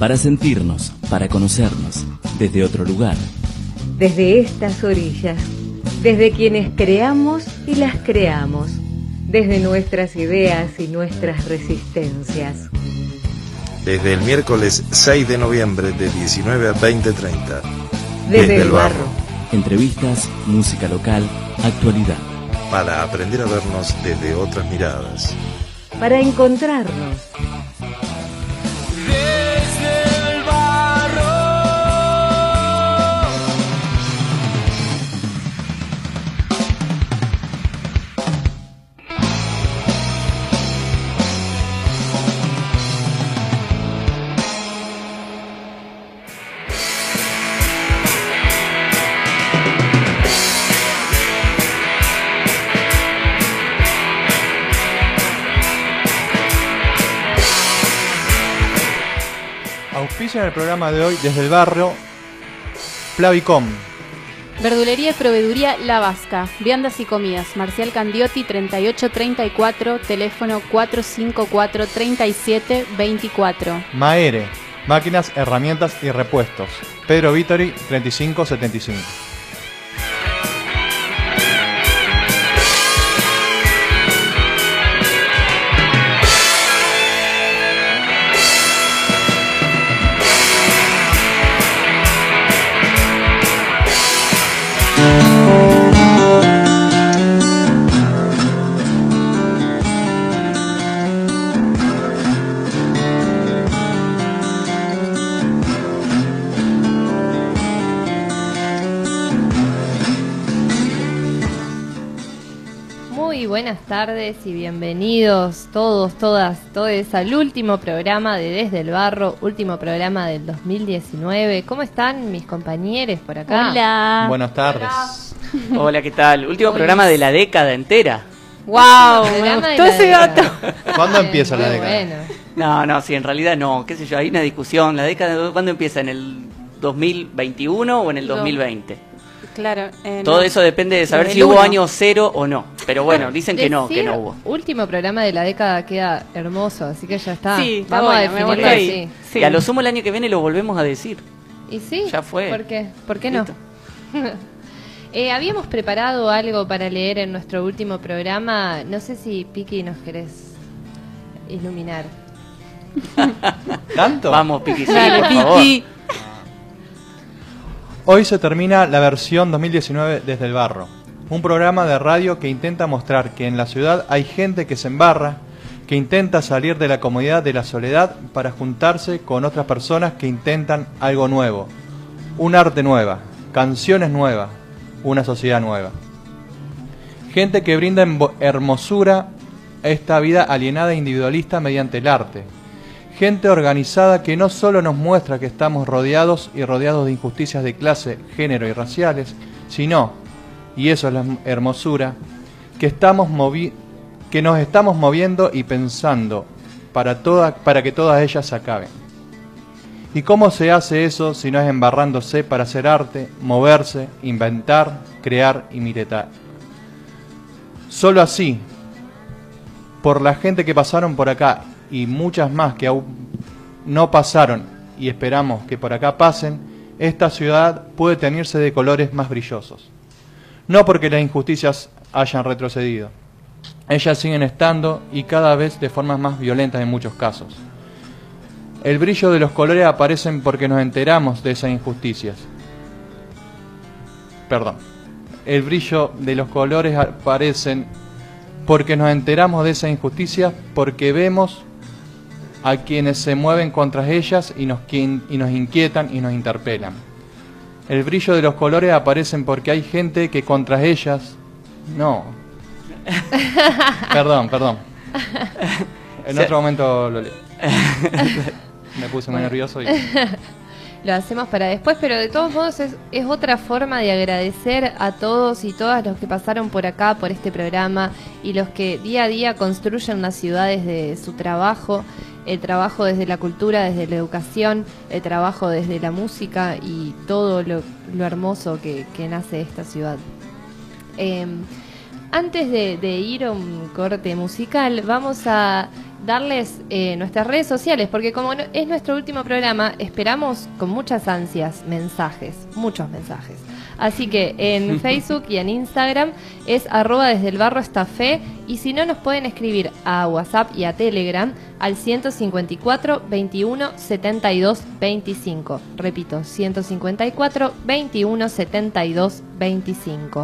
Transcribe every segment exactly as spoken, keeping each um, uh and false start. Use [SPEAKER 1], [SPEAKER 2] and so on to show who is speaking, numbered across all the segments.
[SPEAKER 1] para sentirnos, para conocernos, desde otro lugar.
[SPEAKER 2] Desde estas orillas, desde quienes creamos y las creamos, desde nuestras ideas y nuestras resistencias.
[SPEAKER 3] Desde el miércoles seis de noviembre de diecinueve a veinte treinta.
[SPEAKER 2] Desde, desde el barro.
[SPEAKER 1] Entrevistas, música local, actualidad.
[SPEAKER 3] Para aprender a vernos desde otras miradas.
[SPEAKER 2] Para encontrarnos.
[SPEAKER 4] En el programa de hoy, desde el barrio, Plavicom.
[SPEAKER 5] Verdulería y proveeduría La Vasca. Viandas y comidas. Marcial Candiotti, treinta y ocho treinta y cuatro, teléfono cuatro cinco cuatro, treinta y siete veinticuatro.
[SPEAKER 4] Maere. Máquinas, herramientas y repuestos. Pedro Vittori, treinta y cinco setenta y cinco.
[SPEAKER 6] Buenas tardes y bienvenidos todos, todas, todos al último programa de Desde el Barro, último programa del dos mil diecinueve. ¿Cómo están mis compañeros por acá?
[SPEAKER 5] Hola.
[SPEAKER 4] Buenas tardes.
[SPEAKER 7] Hola, Hola ¿qué tal? Último Hola. programa de la década entera.
[SPEAKER 6] ¡Wow! Me gustó ese gato.
[SPEAKER 4] ¿Cuándo empieza la década?
[SPEAKER 6] Bueno.
[SPEAKER 7] No, no, sí, en realidad no, qué sé yo, hay una discusión. ¿La década cuándo empieza? ¿En el dos mil veintiuno o en el dos mil veinte?
[SPEAKER 5] Claro. Eh,
[SPEAKER 7] Todo
[SPEAKER 5] no.
[SPEAKER 7] eso depende de saber si hubo año cero o no. Pero bueno, dicen que no, que no hubo.
[SPEAKER 6] Último programa de la década queda hermoso, así que ya está.
[SPEAKER 5] Sí, está
[SPEAKER 6] Vamos
[SPEAKER 5] bueno,
[SPEAKER 6] a definirlo
[SPEAKER 5] me
[SPEAKER 6] así.
[SPEAKER 7] Sí. Y a lo sumo el año que viene lo volvemos a decir.
[SPEAKER 6] ¿Y sí?
[SPEAKER 7] Ya fue.
[SPEAKER 6] ¿Por qué? ¿Por qué no? eh, habíamos preparado algo para leer en nuestro último programa. No sé si, Piqui, nos querés iluminar.
[SPEAKER 4] ¿Tanto?
[SPEAKER 7] Vamos, Piqui, sí,
[SPEAKER 5] Dale,
[SPEAKER 7] por
[SPEAKER 5] Piqui.
[SPEAKER 7] favor.
[SPEAKER 4] Hoy se termina la versión dos mil diecinueve desde el barro, un programa de radio que intenta mostrar que en la ciudad hay gente que se embarra, que intenta salir de la comodidad de la soledad para juntarse con otras personas que intentan algo nuevo, un arte nueva, canciones nuevas, una sociedad nueva. Gente que brinda hermosura a esta vida alienada e individualista mediante el arte. Gente organizada que no solo nos muestra que estamos rodeados y rodeados de injusticias de clase, género y raciales, sino, y eso es la hermosura, que, estamos movi- que nos estamos moviendo y pensando para, toda, para que todas ellas se acaben. ¿Y cómo se hace eso si no es embarrándose para hacer arte, moverse, inventar, crear y miretar? Solo así, por la gente que pasaron por acá y muchas más que aún no pasaron y esperamos que por acá pasen, esta ciudad puede teñirse de colores más brillosos. No porque las injusticias hayan retrocedido. Ellas siguen estando y cada vez de formas más violentas en muchos casos. El brillo de los colores aparecen porque nos enteramos de esas injusticias. Perdón. El brillo de los colores aparecen porque nos enteramos de esas injusticias, porque vemos a quienes se mueven contra ellas y nos, y nos inquietan y nos interpelan. El brillo de los colores aparecen porque hay gente que contra ellas... No. Perdón, perdón. En otro momento lo leo. Me puse muy nervioso y...
[SPEAKER 6] Lo hacemos para después, pero de todos modos es, es otra forma de agradecer a todos y todas los que pasaron por acá, por este programa, y los que día a día construyen las ciudades de su trabajo, el trabajo desde la cultura, desde la educación, el trabajo desde la música y todo lo, lo hermoso que, que nace de esta ciudad. Eh, antes de, de ir a un corte musical, vamos a darles eh, nuestras redes sociales, porque como no, es nuestro último programa, esperamos con muchas ansias mensajes, muchos mensajes. Así que en Facebook y en Instagram es arroba desde el barro esta fe, y si no nos pueden escribir a WhatsApp y a Telegram al ciento cincuenta y cuatro, veintiuno, setenta y dos, veinticinco. Repito, ciento cincuenta y cuatro, veintiuno, setenta y dos, veinticinco.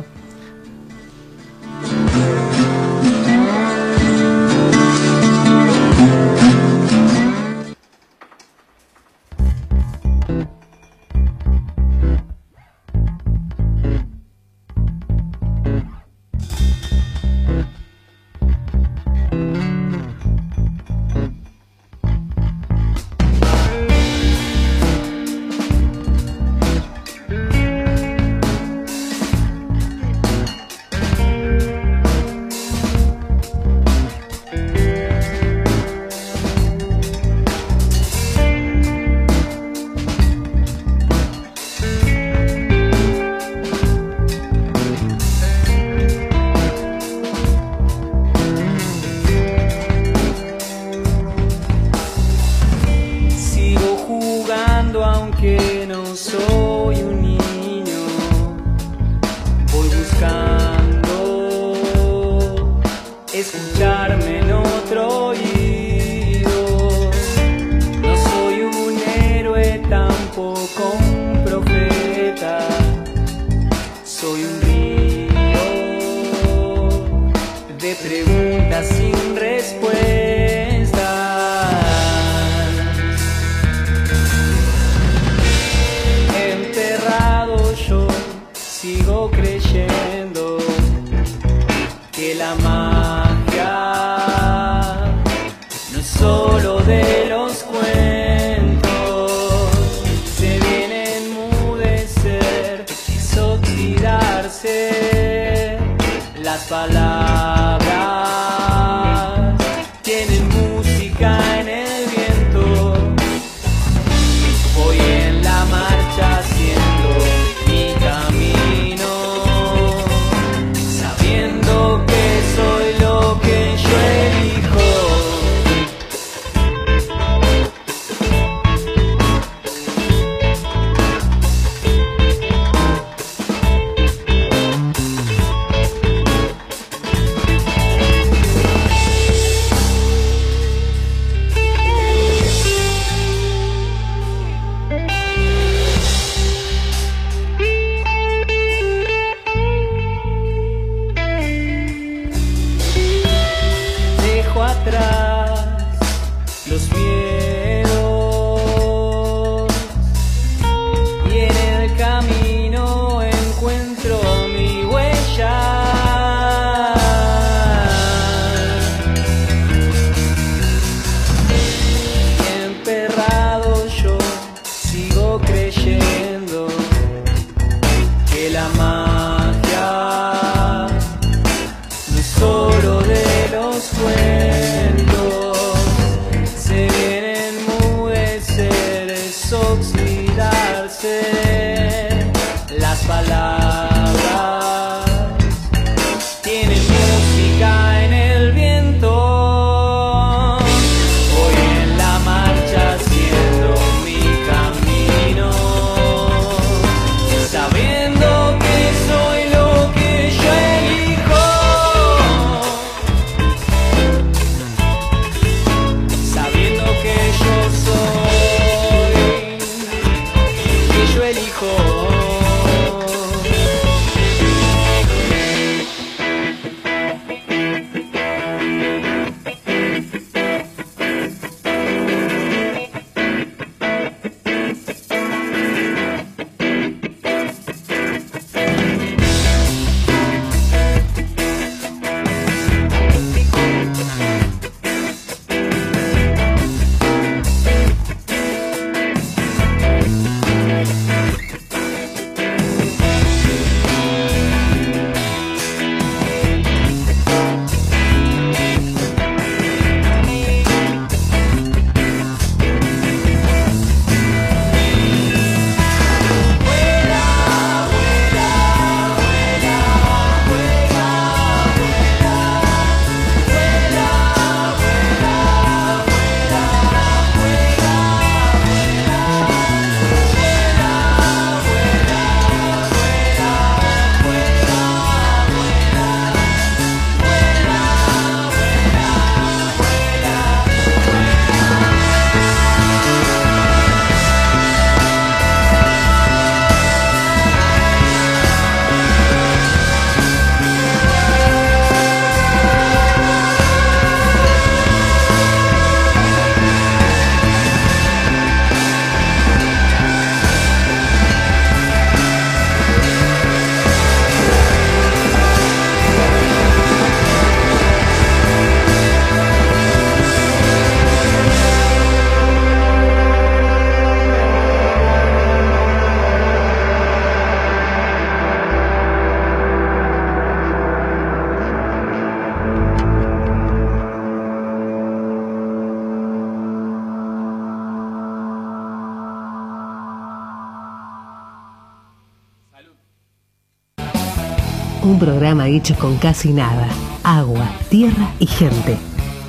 [SPEAKER 8] Un programa hecho con casi nada. Agua, tierra y gente.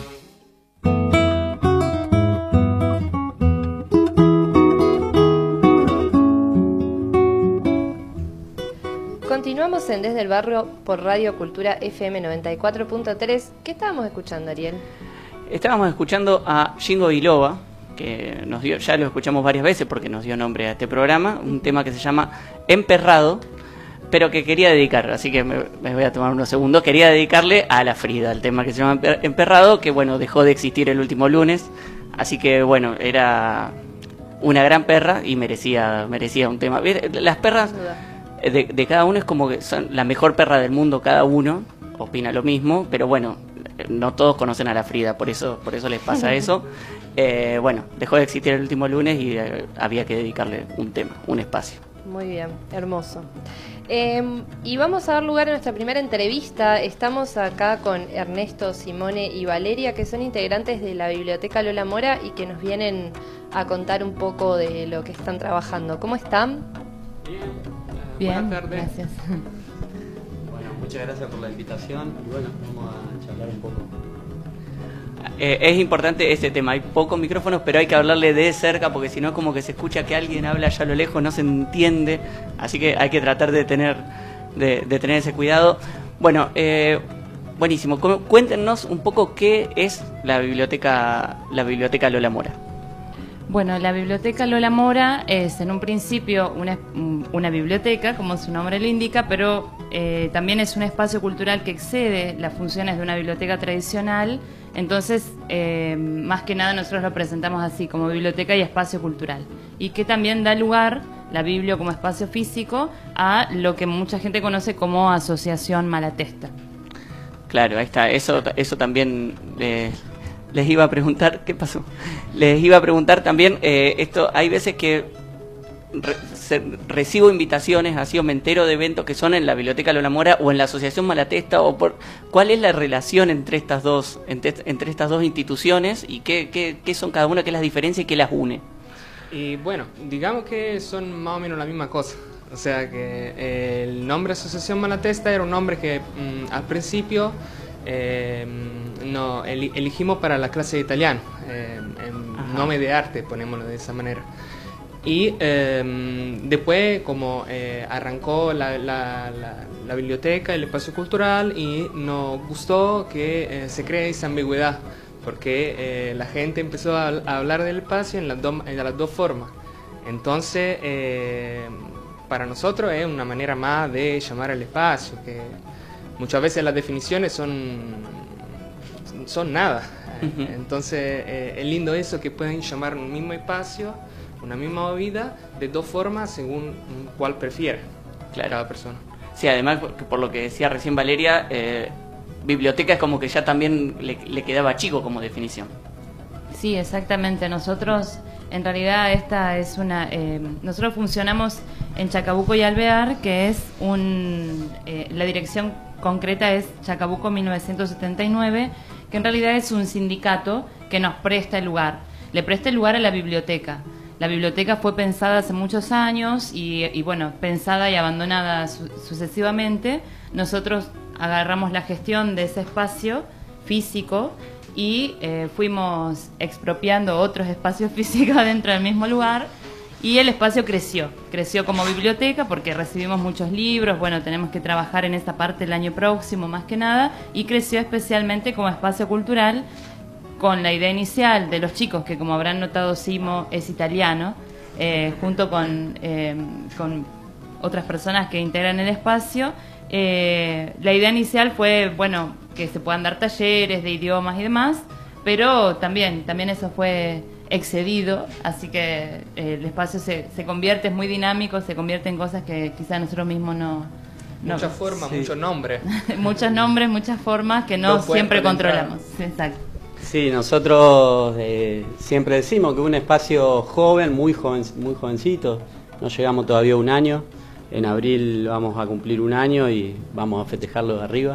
[SPEAKER 6] Continuamos en Desde el Barrio por Radio Cultura F M noventa y cuatro punto tres. ¿Qué estábamos escuchando, Ariel?
[SPEAKER 7] Estábamos escuchando a Jingo Biloba, que nos dio, ya lo escuchamos varias veces porque nos dio nombre a este programa, un tema que se llama Emperrado, pero que quería dedicar, así que me, me voy a tomar unos segundos, quería dedicarle a la Frida, el tema que se llama Emperrado, que bueno, dejó de existir el último lunes, así que bueno, era una gran perra y merecía, merecía un tema. Las perras de, de cada uno es como que son la mejor perra del mundo, cada uno opina lo mismo, pero bueno, no todos conocen a la Frida, por eso, por eso les pasa eso. Eh, bueno, dejó de existir el último lunes y eh, había que dedicarle un tema, un espacio.
[SPEAKER 6] Muy bien, hermoso. Eh, y vamos a dar lugar a nuestra primera entrevista. Estamos acá con Ernesto, Simone y Valeria, que son integrantes de la Biblioteca Lola Mora y que nos vienen a contar un poco de lo que están trabajando. ¿Cómo están?
[SPEAKER 9] Bien,
[SPEAKER 6] bien,
[SPEAKER 9] buenas tardes.
[SPEAKER 6] Gracias.
[SPEAKER 9] Bueno, muchas gracias por la invitación y bueno, vamos a charlar un poco.
[SPEAKER 7] Eh, es importante este tema, hay pocos micrófonos, pero hay que hablarle de cerca porque si no es como que se escucha que alguien habla allá a lo lejos, no se entiende, así que hay que tratar de tener, de, de tener ese cuidado. Bueno, eh, buenísimo, cuéntenos un poco qué es la biblioteca, la biblioteca Lola Mora.
[SPEAKER 10] Bueno, la Biblioteca Lola Mora es en un principio una, una biblioteca, como su nombre lo indica, pero eh, también es un espacio cultural que excede las funciones de una biblioteca tradicional. Entonces, eh, más que nada nosotros lo presentamos así, como biblioteca y espacio cultural. Y que también da lugar, la Biblio como espacio físico, a lo que mucha gente conoce como Asociación Malatesta.
[SPEAKER 7] Claro, ahí está, eso, eso también... Eh... Les iba a preguntar, ¿qué pasó? Les iba a preguntar también, eh, esto, hay veces que re, se, recibo invitaciones, así o me entero de eventos que son en la Biblioteca Lola Mora o en la Asociación Malatesta, o por ¿cuál es la relación entre estas dos, entre, entre estas dos instituciones y qué, qué, qué son cada una, qué las diferencia y qué las une?
[SPEAKER 9] Y bueno, digamos que son más o menos la misma cosa. O sea que eh, el nombre Asociación Malatesta era un nombre que mmm, al principio... Eh, no, el, elegimos para la clase de italiano, eh, en nombre de arte, ponémoslo de esa manera. Y eh, después, como eh, arrancó la, la, la, la biblioteca, el espacio cultural, y nos gustó que eh, se cree esa ambigüedad, porque eh, la gente empezó a, a hablar del espacio en las, do, en las dos formas. Entonces, eh, para nosotros es una manera más de llamar al espacio, que muchas veces las definiciones son, son nada. Uh-huh. Entonces eh, es lindo eso, que pueden llamar un mismo espacio, una misma vida, de dos formas según cuál prefiera, claro, cada persona.
[SPEAKER 7] Sí, además, por lo que decía recién Valeria, eh, biblioteca es como que ya también le, le quedaba chico como definición.
[SPEAKER 10] Sí, exactamente. Nosotros, en realidad, esta es una... Eh, nosotros funcionamos en Chacabuco y Alvear, que es un... Eh, la dirección concreta es Chacabuco mil novecientos setenta y nueve, que en realidad es un sindicato que nos presta el lugar. Le presta el lugar a la biblioteca. La biblioteca fue pensada hace muchos años y, y bueno, pensada y abandonada su, sucesivamente. Nosotros agarramos la gestión de ese espacio físico y eh, fuimos expropiando otros espacios físicos dentro del mismo lugar. Y el espacio creció, creció como biblioteca porque recibimos muchos libros, bueno, tenemos que trabajar en esa parte el año próximo más que nada, y creció especialmente como espacio cultural con la idea inicial de los chicos, que como habrán notado Simo es italiano, eh, junto con, eh, con otras personas que integran el espacio. Eh, la idea inicial fue, bueno, que se puedan dar talleres de idiomas y demás, pero también, también eso fue excedido, así que eh, el espacio se, se convierte, es muy dinámico, se convierte en cosas que quizás nosotros mismos no... no
[SPEAKER 9] muchas formas, sí. Muchos nombres.
[SPEAKER 10] Muchos nombres, muchas formas que no, no siempre controlamos. Exacto.
[SPEAKER 11] Sí, nosotros eh, siempre decimos que un espacio joven, muy joven, muy jovencito, no llegamos todavía a un año. En abril vamos a cumplir un año y vamos a festejarlo de arriba.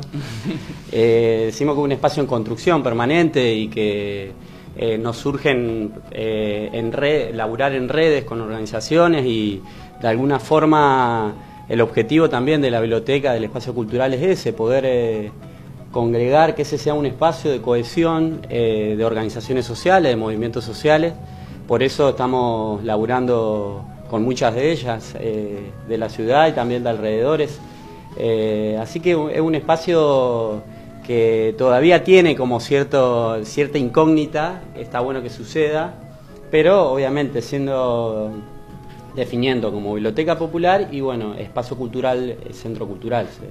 [SPEAKER 11] eh, decimos que es un espacio en construcción permanente y que eh, nos surgen eh, en red, laburar en redes con organizaciones y de alguna forma el objetivo también de la biblioteca, del espacio cultural, es ese, poder eh, congregar, que ese sea un espacio de cohesión eh, de organizaciones sociales, de movimientos sociales. Por eso estamos laburando con muchas de ellas eh, de la ciudad y también de alrededores. Eh, así que es un espacio que todavía tiene como cierto, cierta incógnita, está bueno que suceda, pero obviamente siendo, definiendo como biblioteca popular y bueno, espacio cultural, centro cultural. ¿Sí?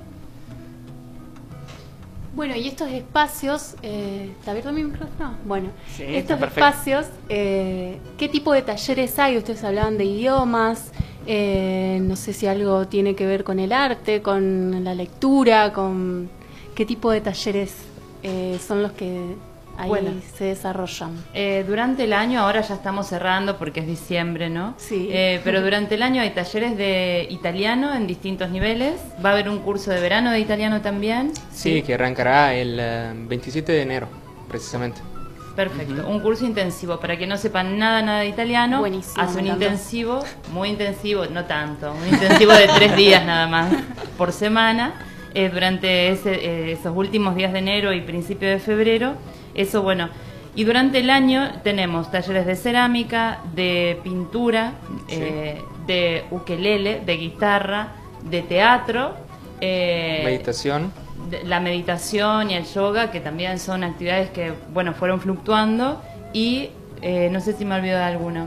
[SPEAKER 5] Bueno, y estos espacios, eh, ¿está abierto mi micrófono? Bueno,
[SPEAKER 7] Sí,
[SPEAKER 5] estos
[SPEAKER 7] está perfecto.
[SPEAKER 5] espacios, eh, ¿qué tipo de talleres hay? Ustedes hablaban de idiomas, eh, no sé si algo tiene que ver con el arte, con la lectura, con qué tipo de talleres eh, son los que ahí
[SPEAKER 10] Bueno.
[SPEAKER 5] se desarrollan.
[SPEAKER 10] Eh, durante el año, ahora ya estamos cerrando porque es diciembre, ¿no?
[SPEAKER 5] Sí.
[SPEAKER 10] Eh, pero durante el año hay talleres de italiano en distintos niveles. Va a haber un curso de verano de italiano también.
[SPEAKER 9] Sí, que arrancará el eh, veintisiete de enero, precisamente.
[SPEAKER 10] Perfecto. Un curso intensivo. Para que no sepan nada, nada de italiano,
[SPEAKER 5] Buenísimo,
[SPEAKER 10] hace un
[SPEAKER 5] me encantó.
[SPEAKER 10] intensivo, muy intensivo, no tanto, un intensivo de tres días nada más por semana, eh, durante ese, eh, esos últimos días de enero y principio de febrero. Eso, bueno. Y durante el año tenemos talleres de cerámica, de pintura,
[SPEAKER 9] Sí.
[SPEAKER 10] eh, de ukelele, de guitarra, de teatro. eh,
[SPEAKER 9] Meditación.
[SPEAKER 10] de- la meditación y el yoga, que también son actividades que, bueno, fueron fluctuando. Y eh, no sé si me olvido de alguno.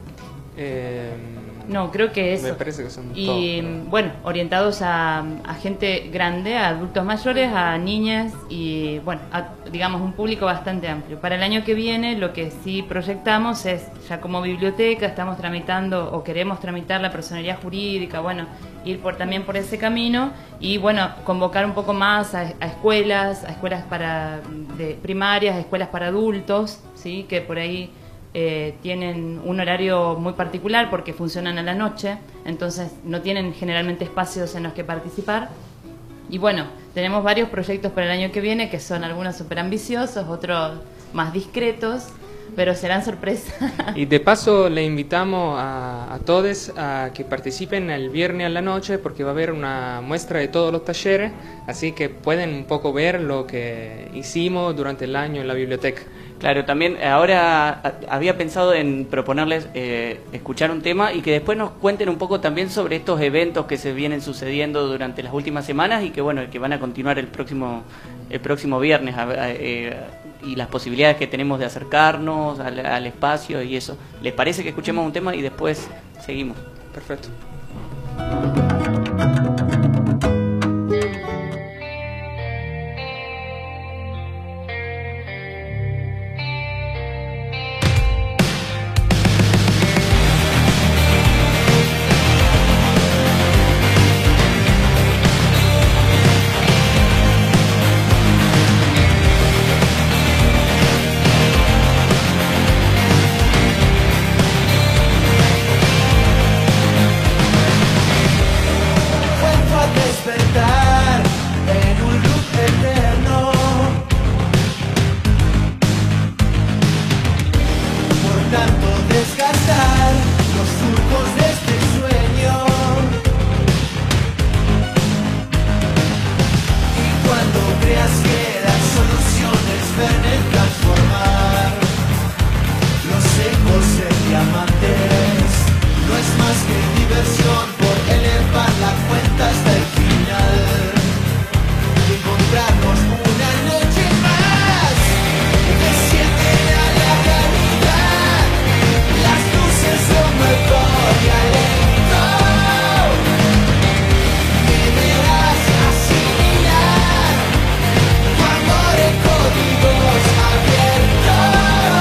[SPEAKER 9] Eh,
[SPEAKER 10] No, creo que eso.
[SPEAKER 9] Me parece que son
[SPEAKER 10] Y
[SPEAKER 9] todos, pero-
[SPEAKER 10] bueno, orientados a, a gente grande, a adultos mayores, a niñas y bueno, a, digamos un público bastante amplio. Para el año que viene lo que sí proyectamos es, ya como biblioteca estamos tramitando o queremos tramitar la personería jurídica, bueno, ir por también por ese camino y bueno, convocar un poco más a, a escuelas, a escuelas para de primarias, a escuelas para adultos, sí, que por ahí Eh, tienen un horario muy particular porque funcionan a la noche, entonces no tienen generalmente espacios en los que participar. Y bueno, tenemos varios proyectos para el año que viene que son algunos súper ambiciosos, otros más discretos, pero serán sorpresas.
[SPEAKER 9] Y de paso le invitamos a, a todos a que participen el viernes a la noche porque va a haber una muestra de todos los talleres, así que pueden un poco ver lo que hicimos durante el año en la biblioteca.
[SPEAKER 7] Claro, también ahora a- había pensado en proponerles eh, escuchar un tema y que después nos cuenten un poco también sobre estos eventos que se vienen sucediendo durante las últimas semanas y que bueno, que van a continuar el próximo el próximo viernes a- a- eh, y las posibilidades que tenemos de acercarnos al, al espacio y eso. ¿Les parece que escuchemos un tema y después seguimos?
[SPEAKER 9] Perfecto.
[SPEAKER 12] Vuelvo a despertar en un loop eterno. Por tanto desgastar los surcos de este sueño. Y cuando creas que las soluciones ven transformar los ecos en diamantes, no es más que diversión por elevar la cuenta hasta el final y encontrarnos una noche más. Descienden a la realidad las luces de un memorial lento. Deberás asimilar tu amor en códigos abiertos.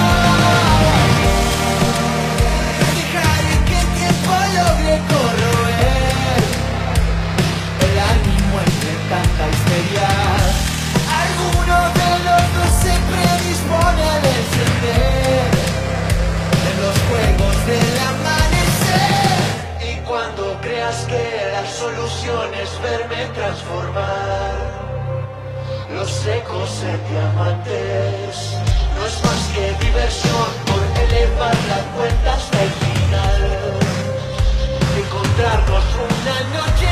[SPEAKER 12] Dejar que el tiempo logre corroer el ánimo entre tanta histeria. Alguno de los dos se predispone a descender en los juegos del amanecer. Y cuando creas que las soluciones verme transformar los ecos en diamantes, no es más que diversión por elevar la cuenta hasta el final. Encontrarnos una noche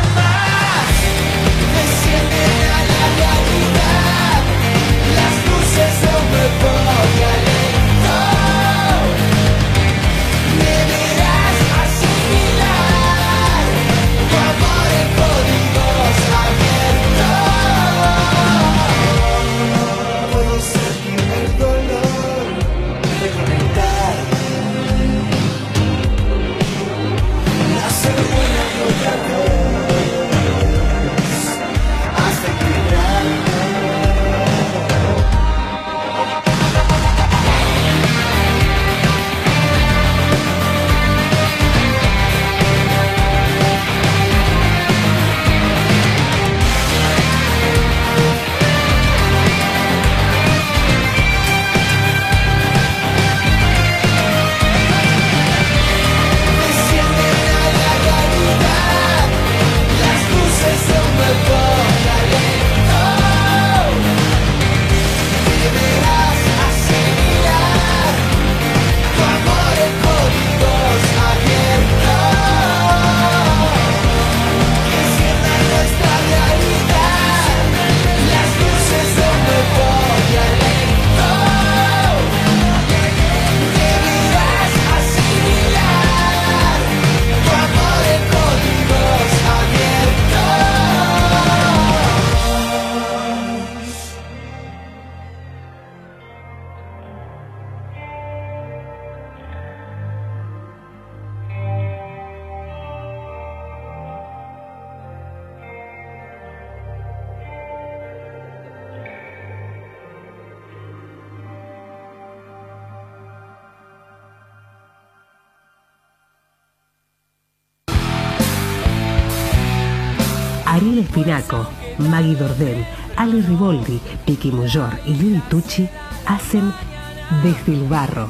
[SPEAKER 8] Gabriel Espinaco, Maggie Dordén, Ali Riboldi, Vicky Muyor y Lili Tucci hacen Desde el Barro.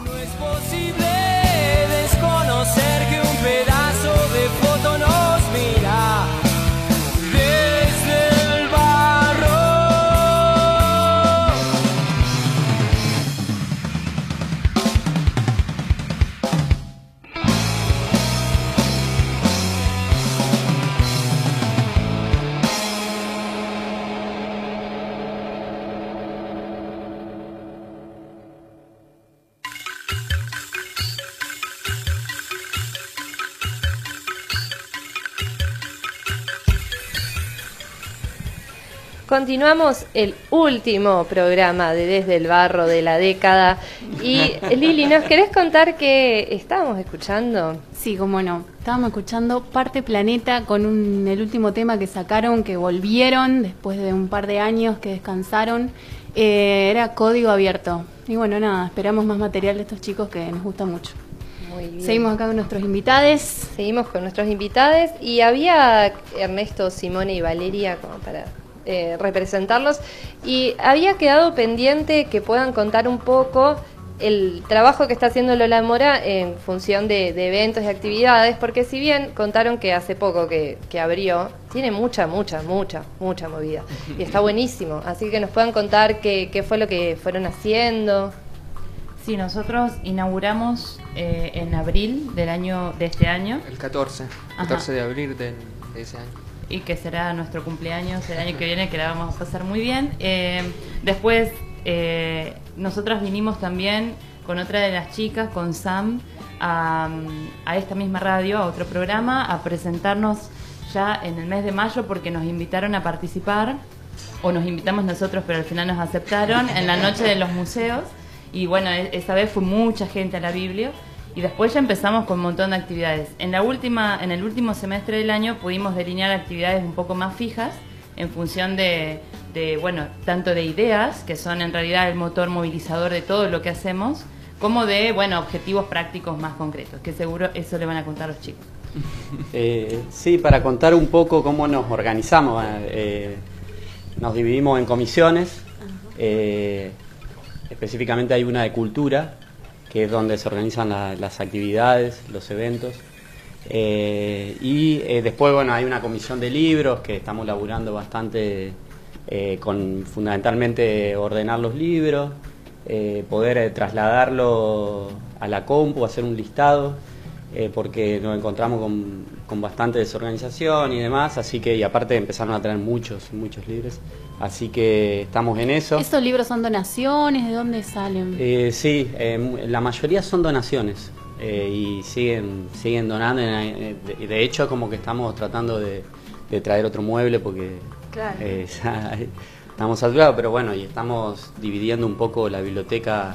[SPEAKER 12] Desconocer que un pedazo de foto nos mira desde el barro.
[SPEAKER 6] Continuamos el último programa de Desde el Barro de la década. Y Lili, ¿nos querés contar qué estábamos escuchando?
[SPEAKER 5] Sí, cómo no. Estábamos escuchando Parte Planeta con un, el último tema que sacaron, que volvieron después de un par de años que descansaron. Eh, era Código Abierto. Y bueno, nada, esperamos más material de estos chicos que nos gusta mucho.
[SPEAKER 6] Muy bien.
[SPEAKER 5] Seguimos acá con nuestros invitados.
[SPEAKER 6] Seguimos con nuestros invitados. Y había Ernesto, Simone y Valeria como para... Eh, representarlos, y había quedado pendiente que puedan contar un poco el trabajo que está haciendo Lola Mora en función de, de eventos y actividades, porque si bien contaron que hace poco que, que abrió, tiene mucha, mucha, mucha, mucha movida y está buenísimo, así que nos puedan contar qué, qué fue lo que fueron haciendo.
[SPEAKER 10] Sí, nosotros inauguramos eh, en abril del año de este año.
[SPEAKER 9] El catorce, catorce de abril de, de ese año.
[SPEAKER 10] Y que será nuestro cumpleaños el año que viene, que la vamos a pasar muy bien. Eh, después, eh, nosotras vinimos también con otra de las chicas, con Sam, a, a esta misma radio, a otro programa, a presentarnos ya en el mes de mayo, porque nos invitaron a participar, o nos invitamos nosotros, pero al final nos aceptaron, en la noche de los museos. Y bueno, esa vez fue mucha gente a la Biblia. Y después ya empezamos con un montón de actividades. En la última, en el último semestre del año pudimos delinear actividades un poco más fijas en función de, de, bueno, tanto de ideas, que son en realidad el motor movilizador de todo lo que hacemos, como de, bueno, objetivos prácticos más concretos, que seguro eso le van a contar los chicos.
[SPEAKER 11] Eh, sí, para contar un poco cómo nos organizamos. Eh, nos dividimos en comisiones. Eh, específicamente hay una de cultura, que es donde se organizan la, las actividades, los eventos. Eh, y eh, después, bueno, hay una comisión de libros que estamos laburando bastante eh, con fundamentalmente ordenar los libros, eh, poder eh, trasladarlo a la compu, hacer un listado, eh, porque nos encontramos con, con bastante desorganización y demás, así que, y aparte empezaron a traer muchos, muchos libros. Así que estamos en eso.
[SPEAKER 5] ¿Estos libros son donaciones? ¿De dónde salen?
[SPEAKER 11] Eh, sí, eh, la mayoría son donaciones eh, y siguen siguen donando. De, de hecho, como que estamos tratando de, de traer otro mueble porque
[SPEAKER 5] claro.
[SPEAKER 11] eh, ya estamos saturados, pero bueno, y estamos dividiendo un poco la biblioteca,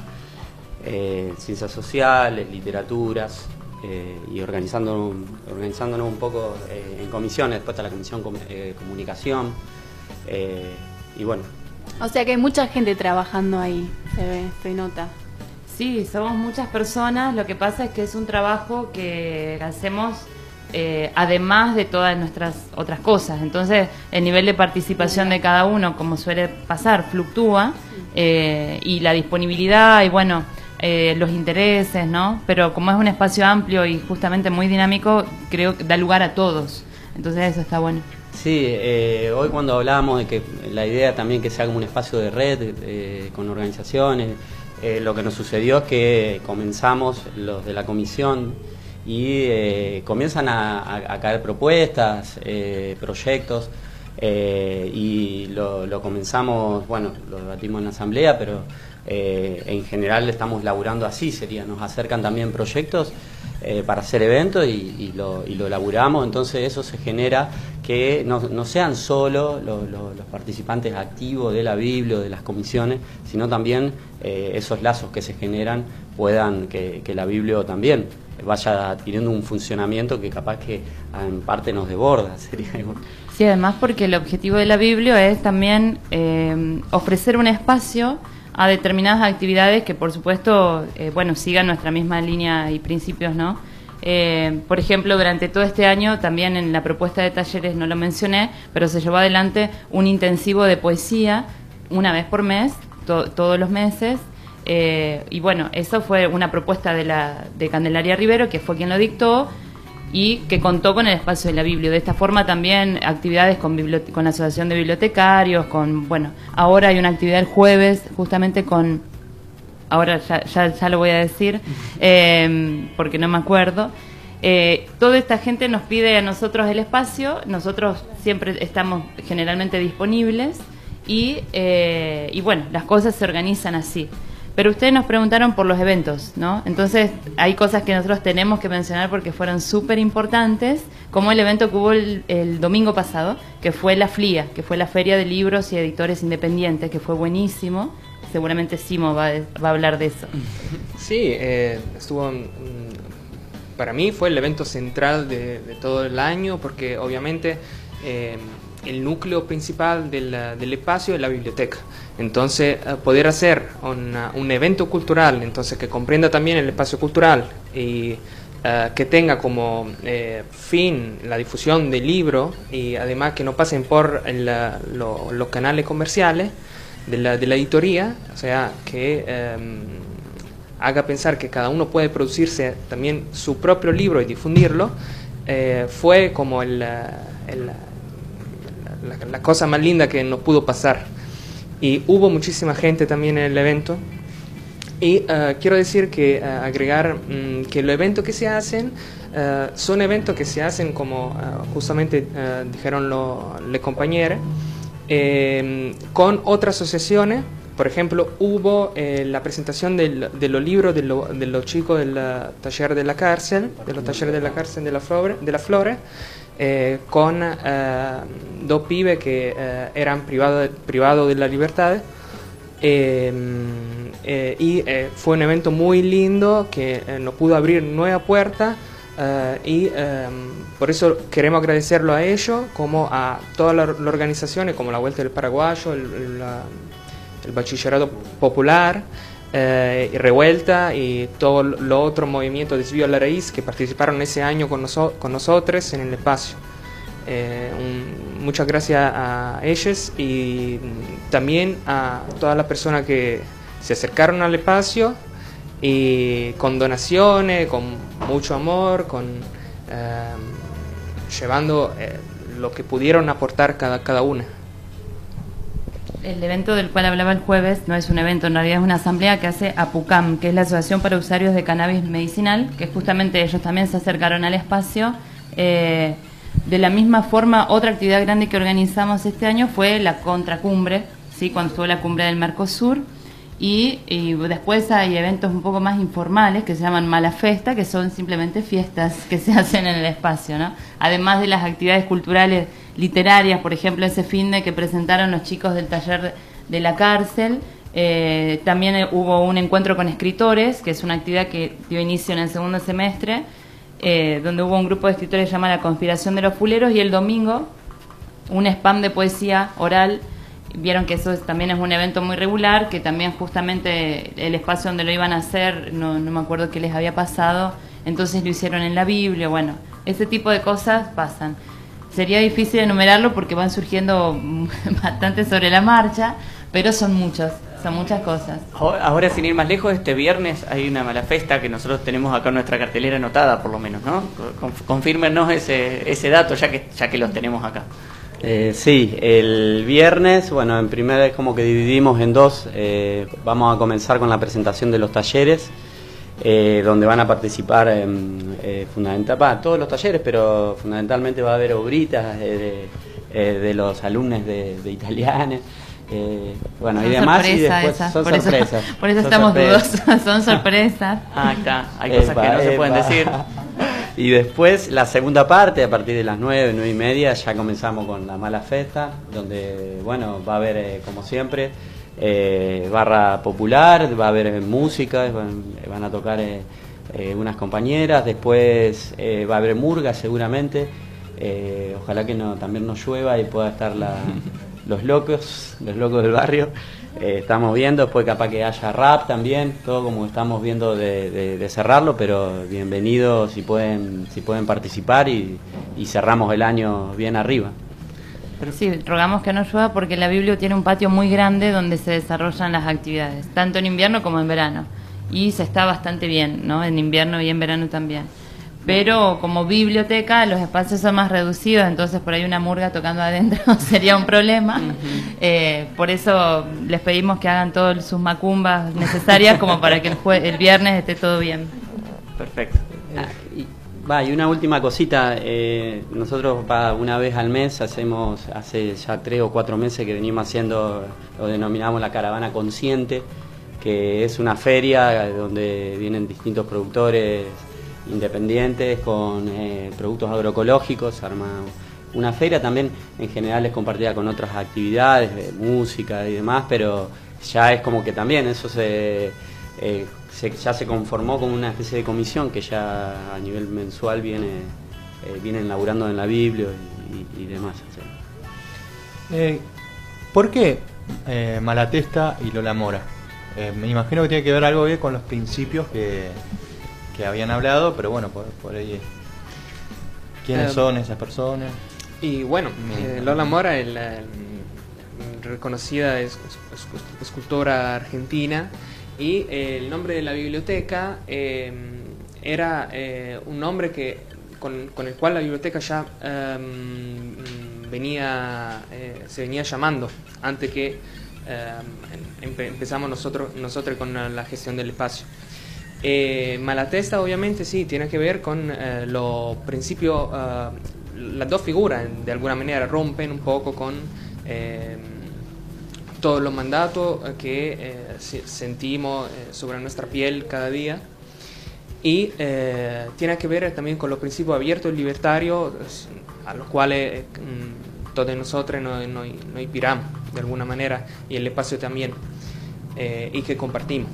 [SPEAKER 11] eh, ciencias sociales, literaturas, eh, y organizando, organizándonos un poco eh, en comisiones. Después está la comisión com eh, comunicación. Eh, y bueno.
[SPEAKER 5] O sea que hay mucha gente trabajando ahí, se ve, se nota.
[SPEAKER 10] Sí, somos muchas personas, lo que pasa es que es un trabajo que hacemos eh, además de todas nuestras otras cosas, entonces el nivel de participación de cada uno, como suele pasar, fluctúa, eh, y la disponibilidad y bueno, eh, los intereses, ¿no? Pero como es un espacio amplio y justamente muy dinámico, creo que da lugar a todos, entonces eso está bueno.
[SPEAKER 11] Sí, eh, hoy cuando hablábamos de que la idea también que sea como un espacio de red eh, con organizaciones, eh, lo que nos sucedió es que comenzamos los de la comisión y eh, comienzan a, a, a caer propuestas, eh, proyectos, eh, y lo, lo comenzamos, bueno, lo debatimos en la asamblea, pero eh, en general estamos laburando así, sería, nos acercan también proyectos eh, para hacer eventos y, y, lo, y lo laburamos, entonces eso se genera que no, no sean solo los, los, los participantes activos de la Biblia o de las comisiones, sino también eh, esos lazos que se generan puedan, que, que la Biblia también vaya adquiriendo un funcionamiento que capaz que en parte nos desborda. Sería...
[SPEAKER 10] Sí, además porque el objetivo de la Biblia es también eh, ofrecer un espacio a determinadas actividades que por supuesto, eh, bueno, sigan nuestra misma línea y principios, ¿no? Eh, por ejemplo, durante todo este año, también en la propuesta de talleres, no lo mencioné, pero se llevó adelante un intensivo de poesía una vez por mes, to- todos los meses. Eh, y bueno, eso fue una propuesta de, la, de Candelaria Rivero, que fue quien lo dictó, y que contó con el espacio de la Biblia. De esta forma también actividades con, bibliote- con la Asociación de Bibliotecarios, con, bueno, ahora hay una actividad el jueves justamente con, ahora ya, ya, ya lo voy a decir, eh, porque no me acuerdo. Eh, toda esta gente nos pide a nosotros el espacio, nosotros siempre estamos generalmente disponibles y, eh, y bueno, las cosas se organizan así. Pero ustedes nos preguntaron por los eventos, ¿no? Entonces hay cosas que nosotros tenemos que mencionar porque fueron súper importantes, como el evento que hubo el, el domingo pasado, que fue la FLIA, que fue la Feria de Libros y Editores Independientes, que fue buenísimo. Seguramente Simo va, va a hablar de eso.
[SPEAKER 9] Sí, eh, estuvo... mm, para mí fue el evento central de, de todo el año, porque obviamente eh, el núcleo principal del, del espacio es la biblioteca. Entonces, uh, poder hacer una, un evento cultural, entonces que comprenda también el espacio cultural y uh, que tenga como eh, fin la difusión del libro y además que no pasen por la, lo, los canales comerciales de la, de la editoría, o sea, que um, haga pensar que cada uno puede producirse también su propio libro y difundirlo, eh, fue como el, el, la, la cosa más linda que nos pudo pasar. Y hubo muchísima gente también en el evento. Y uh, quiero decir que uh, agregar um, que los eventos que se hacen uh, son eventos que se hacen como uh, justamente uh, dijeron los compañeros, eh, con otras asociaciones. Por ejemplo, hubo eh, la presentación del, de los libros de, lo, de los chicos del taller de la cárcel, de los talleres de la cárcel de la Flore, de la Flore eh, con eh, dos pibes que eh, eran privados privado de la libertad. Eh, eh, y eh, fue un evento muy lindo que eh, nos pudo abrir nueva puerta. Uh, y um, por eso queremos agradecerlo a ellos, como a todas las organizaciones, como la Vuelta del Paraguayo, el, el, la, el Bachillerato Popular, eh, y Revuelta, y todos los otros movimientos de Desvío a la Raíz que participaron ese año con, noso con nosotros en el espacio. Eh, un, muchas gracias a ellos y también a todas las personas que se acercaron al espacio y con donaciones, con mucho amor, con eh, llevando eh, lo que pudieron aportar cada, cada una.
[SPEAKER 10] El evento del cual hablaba el jueves no es un evento, en realidad es una asamblea que hace APUCAM, que es la Asociación para Usuarios de Cannabis Medicinal, que justamente ellos también se acercaron al espacio. Eh, de la misma forma, otra actividad grande que organizamos este año fue la contracumbre, ¿sí? Cuando estuvo la cumbre del Mercosur. Y, y después hay eventos un poco más informales que se llaman Malafesta, que son simplemente fiestas que se hacen en el espacio, ¿no? Además de las actividades culturales literarias, por ejemplo, ese finde que presentaron los chicos del taller de la cárcel, eh, también hubo un encuentro con escritores, que es una actividad que dio inicio en el segundo semestre, eh, donde hubo un grupo de escritores que se llama La Conspiración de los Fuleros, y el domingo un spam de poesía oral. Vieron que eso es, también es un evento muy regular, que también justamente el espacio donde lo iban a hacer, no, no me acuerdo qué les había pasado, entonces lo hicieron en la Biblia. Bueno, ese tipo de cosas pasan. Sería difícil enumerarlo porque van surgiendo bastante sobre la marcha, pero son muchos, son muchas cosas.
[SPEAKER 7] Ahora, sin ir más lejos, este viernes hay una Malafesta que nosotros tenemos acá en nuestra cartelera anotada, por lo menos, ¿no? Confírmenos ese, ese dato, ya que, ya que los tenemos acá.
[SPEAKER 11] Eh, sí, el viernes, bueno, en primera es como que dividimos en dos. Eh, vamos a comenzar con la presentación de los talleres, eh, donde van a participar eh, fundamental, bah, todos los talleres, pero fundamentalmente va a haber obritas eh, de, eh, de los alumnos de, de italiano. Eh, bueno,
[SPEAKER 10] son
[SPEAKER 11] y demás, y después
[SPEAKER 10] esas,
[SPEAKER 11] son
[SPEAKER 10] por
[SPEAKER 11] sorpresas.
[SPEAKER 10] Eso, por eso
[SPEAKER 11] son
[SPEAKER 10] estamos
[SPEAKER 11] sorpresas.
[SPEAKER 10] dudosos, son sorpresas.
[SPEAKER 7] Ah, está, hay cosas
[SPEAKER 11] Epa,
[SPEAKER 7] que no se
[SPEAKER 11] epa.
[SPEAKER 7] pueden decir.
[SPEAKER 11] Y después la segunda parte, a partir de las nueve, nueve y media, ya comenzamos con la Malafesta, donde, bueno, va a haber, eh, como siempre, eh, barra popular, va a haber eh, música, van, van a tocar eh, eh, unas compañeras, después eh, va a haber murga seguramente, eh, ojalá que no también no llueva y pueda estar la, los locos, los locos del barrio. Eh, estamos viendo, después capaz que haya rap también, todo como estamos viendo de, de, de cerrarlo, pero bienvenidos si pueden, si pueden participar y, y cerramos el año bien arriba.
[SPEAKER 10] Sí, rogamos que no llueva porque la Biblio tiene un patio muy grande donde se desarrollan las actividades, tanto en invierno como en verano. Y se está bastante bien, ¿no? En invierno y en verano también. Pero como biblioteca los espacios son más reducidos, entonces por ahí una murga tocando adentro sería un problema. Uh-huh. eh, por eso les pedimos que hagan todas sus macumbas necesarias como para que el, jue- el viernes esté todo bien.
[SPEAKER 11] Perfecto. Ah, y, va, y una última cosita, eh, nosotros va, una vez al mes hacemos, hace ya tres o cuatro meses que venimos haciendo, lo denominamos la Caravana Consciente, que es una feria donde vienen distintos productores independientes con eh, productos agroecológicos, se arma una feria también, en general es compartida con otras actividades de música y demás, pero ya es como que también eso se, eh, se ya se conformó como una especie de comisión que ya a nivel mensual viene eh, vienen laburando en la Biblia y, y, y demás. O sea.
[SPEAKER 4] eh, ¿Por qué eh, Malatesta y Lola Mora? Eh, me imagino que tiene que ver algo bien con los principios que que habían hablado, pero bueno, por, por ahí. ¿Quiénes eh, son esas personas?
[SPEAKER 9] Y bueno, eh, Lola Mora es la reconocida es, es, escultora argentina, y eh, el nombre de la biblioteca eh, era eh, un nombre que con, con el cual la biblioteca ya eh, venía eh, se venía llamando antes que eh, empe empezamos nosotros nosotros con la gestión del espacio. Eh, Malatesta obviamente sí tiene que ver con eh, los principios, uh, las dos figuras de alguna manera rompen un poco con eh, todos los mandatos que eh, sentimos eh, sobre nuestra piel cada día, y eh, tiene que ver también con los principios abiertos y libertarios a los cuales eh, todos nosotros nos, nos, nos inspiramos de alguna manera, y el espacio también, eh, y que compartimos.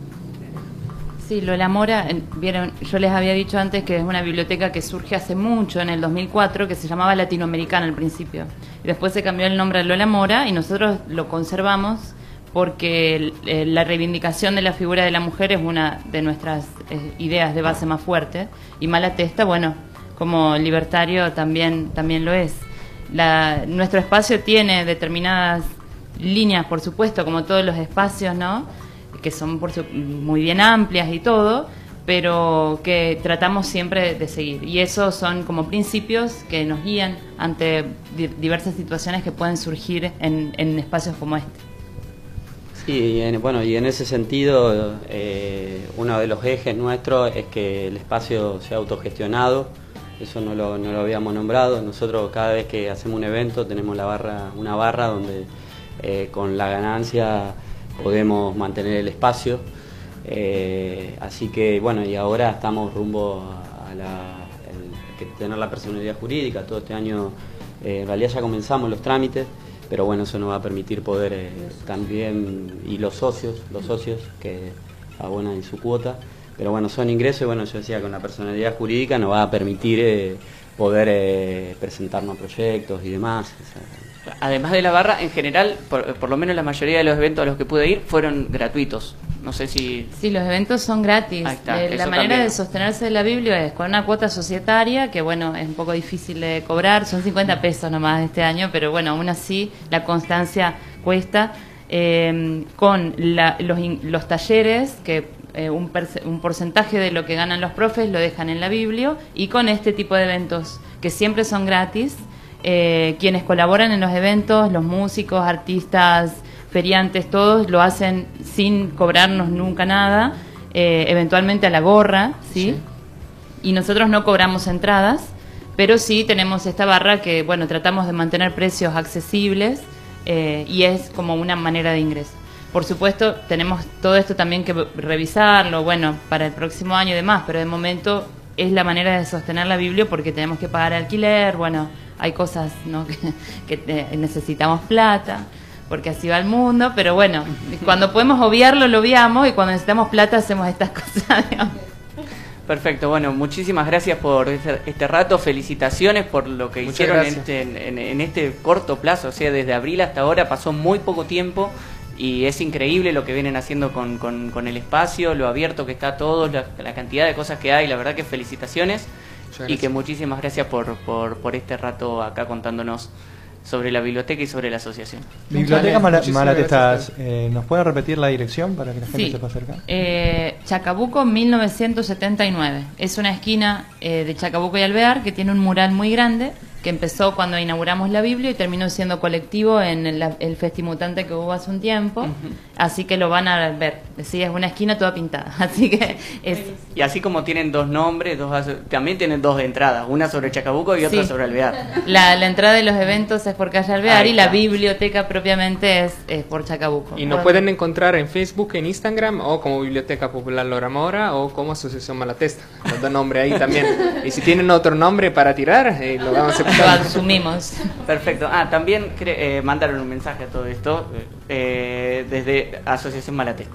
[SPEAKER 10] Sí, Lola Mora, vieron, yo les había dicho antes que es una biblioteca que surge hace mucho, en el dos mil cuatro, que se llamaba Latinoamericana al principio. Y después se cambió el nombre a Lola Mora y nosotros lo conservamos porque eh, la reivindicación de la figura de la mujer es una de nuestras eh, ideas de base más fuerte. Y Malatesta, bueno, como libertario también, también lo es. La, nuestro espacio tiene determinadas líneas, por supuesto, como todos los espacios, ¿no?, que son por su, muy bien amplias y todo, pero que tratamos siempre de seguir. Y esos son como principios que nos guían ante di diversas situaciones que pueden surgir en, en espacios como este.
[SPEAKER 11] Sí, y en, bueno, y en ese sentido, eh, uno de los ejes nuestros es que el espacio sea autogestionado. Eso no lo, no lo habíamos nombrado. Nosotros cada vez que hacemos un evento tenemos la barra, una barra donde eh, con la ganancia podemos mantener el espacio, eh, así que bueno, y ahora estamos rumbo a, la, el, que tener la personalidad jurídica. Todo este año eh, en realidad ya comenzamos los trámites, pero bueno, eso nos va a permitir poder eh, también, y los socios, los socios que abonan en su cuota, pero bueno, son ingresos, y bueno, yo decía, con la personalidad jurídica nos va a permitir eh, poder eh, presentarnos proyectos y demás. O sea,
[SPEAKER 7] además de la barra, en general, por, por lo menos la mayoría de los eventos a los que pude ir fueron gratuitos. No sé si...
[SPEAKER 10] Sí, los eventos son gratis.
[SPEAKER 7] Está,
[SPEAKER 10] eh, la manera
[SPEAKER 7] también.
[SPEAKER 10] de sostenerse de la Biblia es con una cuota societaria, que bueno, es un poco difícil de cobrar, son cincuenta pesos nomás este año, pero bueno, aún así la constancia cuesta. Eh, con la, los, los talleres, que eh, un, un porcentaje de lo que ganan los profes lo dejan en la Biblia, y con este tipo de eventos, que siempre son gratis. Eh, quienes colaboran en los eventos, los músicos, artistas, feriantes, todos lo hacen sin cobrarnos nunca nada, eh, eventualmente a la gorra, ¿sí? ¿sí? Y nosotros no cobramos entradas, pero sí tenemos esta barra que, bueno, tratamos de mantener precios accesibles, eh, y es como una manera de ingreso. Por supuesto, tenemos todo esto también que revisarlo, bueno, para el próximo año y demás, pero de momento es la manera de sostener la Biblia, porque tenemos que pagar alquiler, bueno, hay cosas, ¿no?, que, que necesitamos plata, porque así va el mundo, pero bueno, cuando podemos obviarlo, lo obviamos, y cuando necesitamos plata hacemos estas cosas, digamos.
[SPEAKER 7] Perfecto, bueno, muchísimas gracias por este, este rato, felicitaciones por lo que
[SPEAKER 9] Muchas
[SPEAKER 7] hicieron en
[SPEAKER 9] gracias.
[SPEAKER 7] este, en, en este corto plazo, o sea, desde abril hasta ahora pasó muy poco tiempo y es increíble lo que vienen haciendo con, con, con el espacio, lo abierto que está todo, la, la cantidad de cosas que hay, la verdad que felicitaciones y que muchísimas gracias por, por, por este rato acá contándonos sobre la biblioteca y sobre la asociación.
[SPEAKER 4] Biblioteca Mala-
[SPEAKER 9] Muchísimas
[SPEAKER 4] Malatesta,
[SPEAKER 9] gracias.
[SPEAKER 4] eh, ¿nos pueden repetir la dirección para que la gente
[SPEAKER 10] Sí.
[SPEAKER 4] se pueda acercar?
[SPEAKER 10] Eh, Chacabuco mil novecientos setenta y nueve. Es una esquina eh, de Chacabuco y Alvear que tiene un mural muy grande que empezó cuando inauguramos la Biblia y terminó siendo colectivo en el, el festimutante que hubo hace un tiempo.
[SPEAKER 7] Ujú.
[SPEAKER 10] Así que lo van a ver. Sí, es una esquina toda pintada. Así que es...
[SPEAKER 7] Y así como tienen dos nombres, dos aso- también tienen dos entradas, una sobre Chacabuco y otra
[SPEAKER 10] Sí.
[SPEAKER 7] sobre Alvear.
[SPEAKER 10] La, la entrada de los eventos es por calle Alvear
[SPEAKER 7] Ahí
[SPEAKER 10] y la
[SPEAKER 7] está.
[SPEAKER 10] biblioteca propiamente es, es por Chacabuco.
[SPEAKER 9] Y nos pueden encontrar en Facebook, en Instagram, o como Biblioteca Popular Lora Mora, o como Asociación Malatesta. Nos da nombre ahí también. Y si tienen otro nombre para tirar, eh, lo vamos a
[SPEAKER 10] Lo
[SPEAKER 9] aceptar.
[SPEAKER 10] asumimos.
[SPEAKER 7] Perfecto. Ah, también cre- eh, mandaron un mensaje a todo esto eh, desde Asociación Malatesta.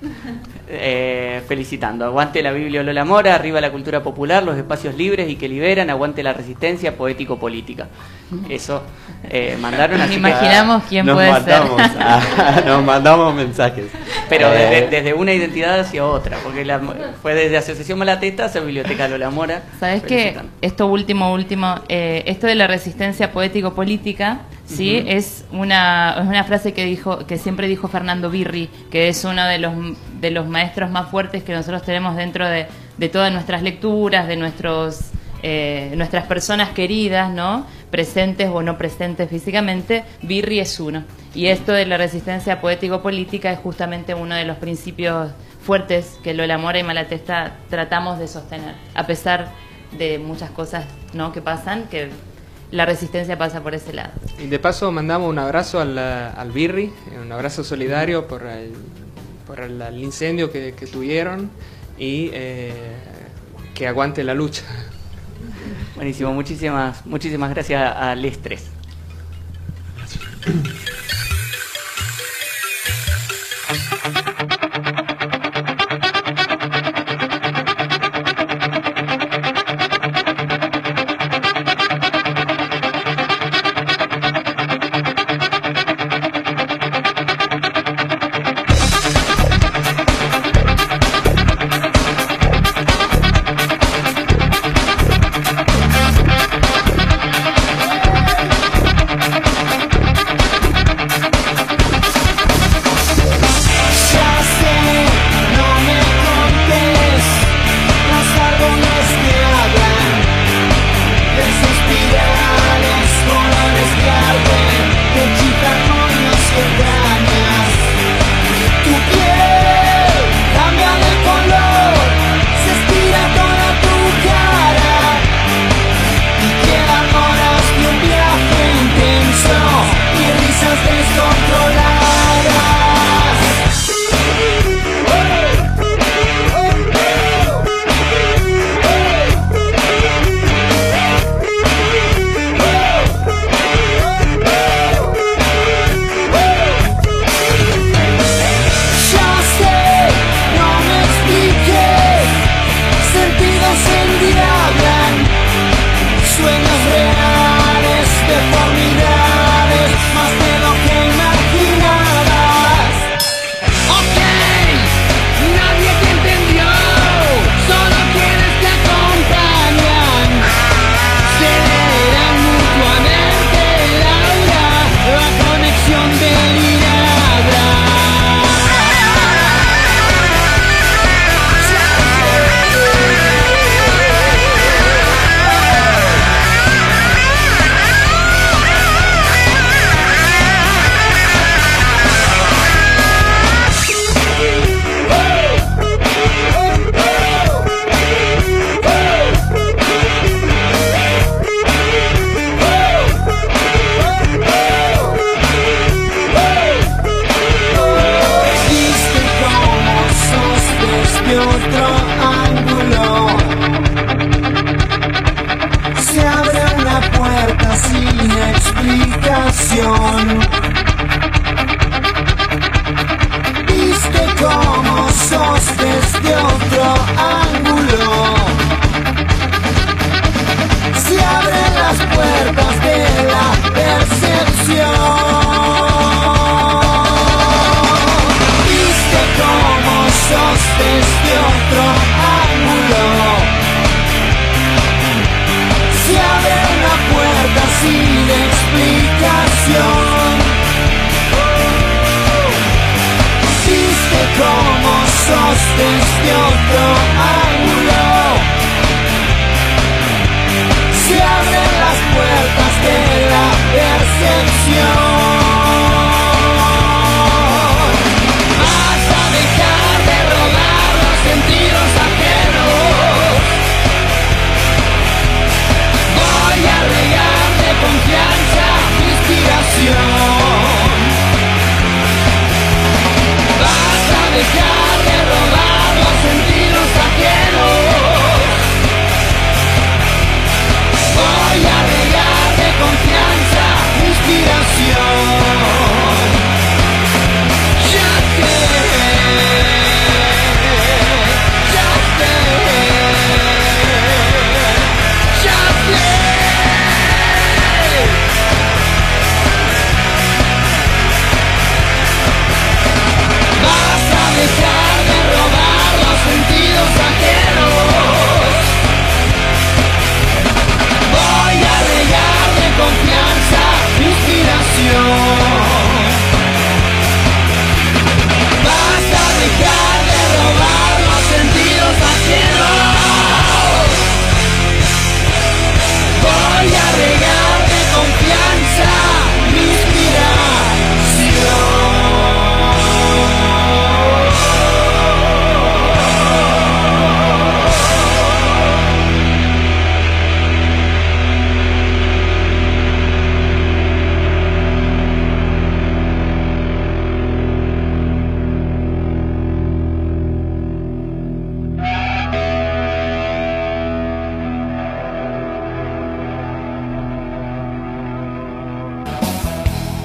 [SPEAKER 7] Eh, felicitando. Aguante la Biblia Lola Mora, arriba la cultura popular, los espacios libres y que liberan, aguante la resistencia poético-política. Eso eh, mandaron así que-
[SPEAKER 10] Imaginamos quién
[SPEAKER 11] nos
[SPEAKER 10] puede
[SPEAKER 11] mandamos,
[SPEAKER 10] ser.
[SPEAKER 11] a- nos mandamos mensajes.
[SPEAKER 7] Pero
[SPEAKER 11] Eh,
[SPEAKER 7] desde, desde una identidad hacia otra, porque la- fue desde Asociación Malatesta hacia Biblioteca Lola Mora.
[SPEAKER 10] ¿Sabes qué?
[SPEAKER 7] Felicitando.
[SPEAKER 10] Esto último, último, eh, esto de la resistencia poético-política, sí,
[SPEAKER 7] Ujú.
[SPEAKER 10] es una es una frase que dijo que siempre dijo Fernando Birri, que es uno de los de los maestros más fuertes que nosotros tenemos dentro de, de todas nuestras lecturas, de nuestros eh, nuestras personas queridas, ¿no? Presentes o no presentes físicamente. Birri es uno. Y esto de la resistencia poético-política es justamente uno de los principios fuertes que Lola Mora y Malatesta tratamos de sostener, a pesar de muchas cosas, ¿no?, que pasan, que la resistencia pasa por ese lado.
[SPEAKER 9] Y de paso mandamos un abrazo al, al Birri, un abrazo solidario por el, por el, el incendio que, que tuvieron y eh, que aguante la lucha.
[SPEAKER 7] Buenísimo, muchísimas, muchísimas gracias a, a les tres.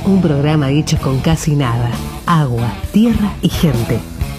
[SPEAKER 8] Un programa hecho con casi nada. Agua, tierra y gente.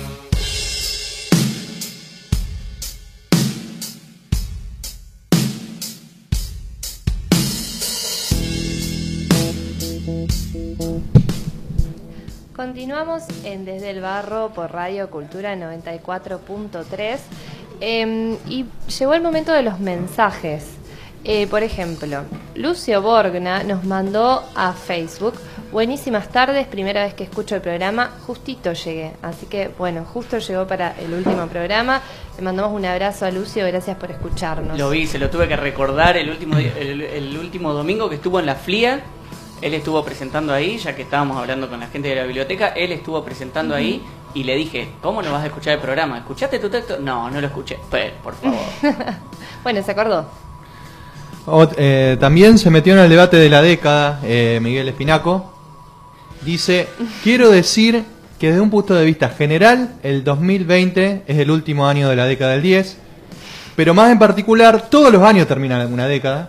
[SPEAKER 6] Continuamos en Desde el Barro por Radio Cultura noventa y cuatro punto tres eh, y llegó el momento de los mensajes. Eh, por ejemplo, Lucio Borgna nos mandó a Facebook: buenísimas tardes, primera vez que escucho el programa, justito llegué, así que bueno, justo llegó para el último programa. Le mandamos un abrazo a Lucio, gracias por escucharnos.
[SPEAKER 7] Lo vi, se lo tuve que recordar el último, día- el, el último domingo que estuvo en la F L I A. Él estuvo presentando ahí, ya que estábamos hablando con la gente de la biblioteca, él estuvo presentando uh-huh. ahí y le dije, ¿cómo no vas a escuchar el programa? ¿Escuchaste tu texto? No, no lo escuché. Pero, por favor.
[SPEAKER 6] Bueno, se acordó.
[SPEAKER 4] Ot- eh, también se metió en el debate de la década eh, Miguel Espinaco. Dice, quiero decir que desde un punto de vista general, el dos mil veinte es el último año de la década del diez, pero más en particular, todos los años terminan una década.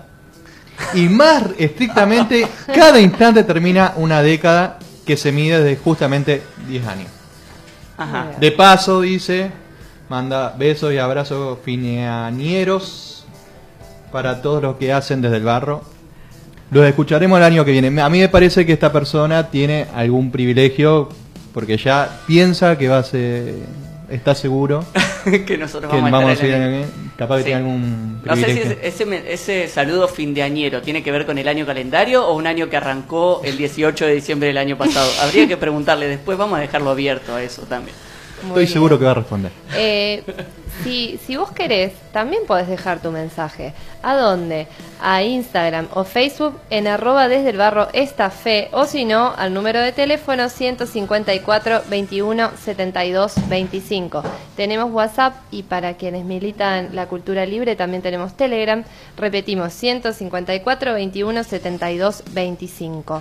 [SPEAKER 4] Y más estrictamente, cada instante termina una década que se mide desde justamente diez años.
[SPEAKER 7] Ajá.
[SPEAKER 4] De paso, dice, manda besos y abrazos fineanieros para todos los que hacen Desde el Barro. Los escucharemos el año que viene. A mí me parece que esta persona tiene algún privilegio porque ya piensa que va a ser... Está seguro
[SPEAKER 7] que nosotros
[SPEAKER 4] que
[SPEAKER 7] vamos,
[SPEAKER 4] vamos
[SPEAKER 7] a
[SPEAKER 4] a
[SPEAKER 7] estar en
[SPEAKER 4] seguir
[SPEAKER 7] el...
[SPEAKER 4] aquí. Capaz que
[SPEAKER 7] Sí.
[SPEAKER 4] tiene algún
[SPEAKER 7] No sé si
[SPEAKER 4] privilegio.
[SPEAKER 7] ese, ese, me- ese saludo fin de añero tiene que ver con el año calendario o un año que arrancó el dieciocho de diciembre del año pasado. Habría que preguntarle después, vamos a dejarlo abierto a eso también.
[SPEAKER 6] Muy
[SPEAKER 4] Estoy
[SPEAKER 6] bien.
[SPEAKER 4] seguro que va a responder.
[SPEAKER 6] Eh, si, si vos querés, también podés dejar tu mensaje. ¿A dónde? A Instagram o Facebook en arroba desde el barro esta fe, o si no, al número de teléfono ciento cincuenta y cuatro, veintiuno, setenta y dos, veinticinco. Tenemos WhatsApp y para quienes militan la cultura libre también tenemos Telegram. Repetimos, ciento cincuenta y cuatro, veintiuno, setenta y dos, veinticinco.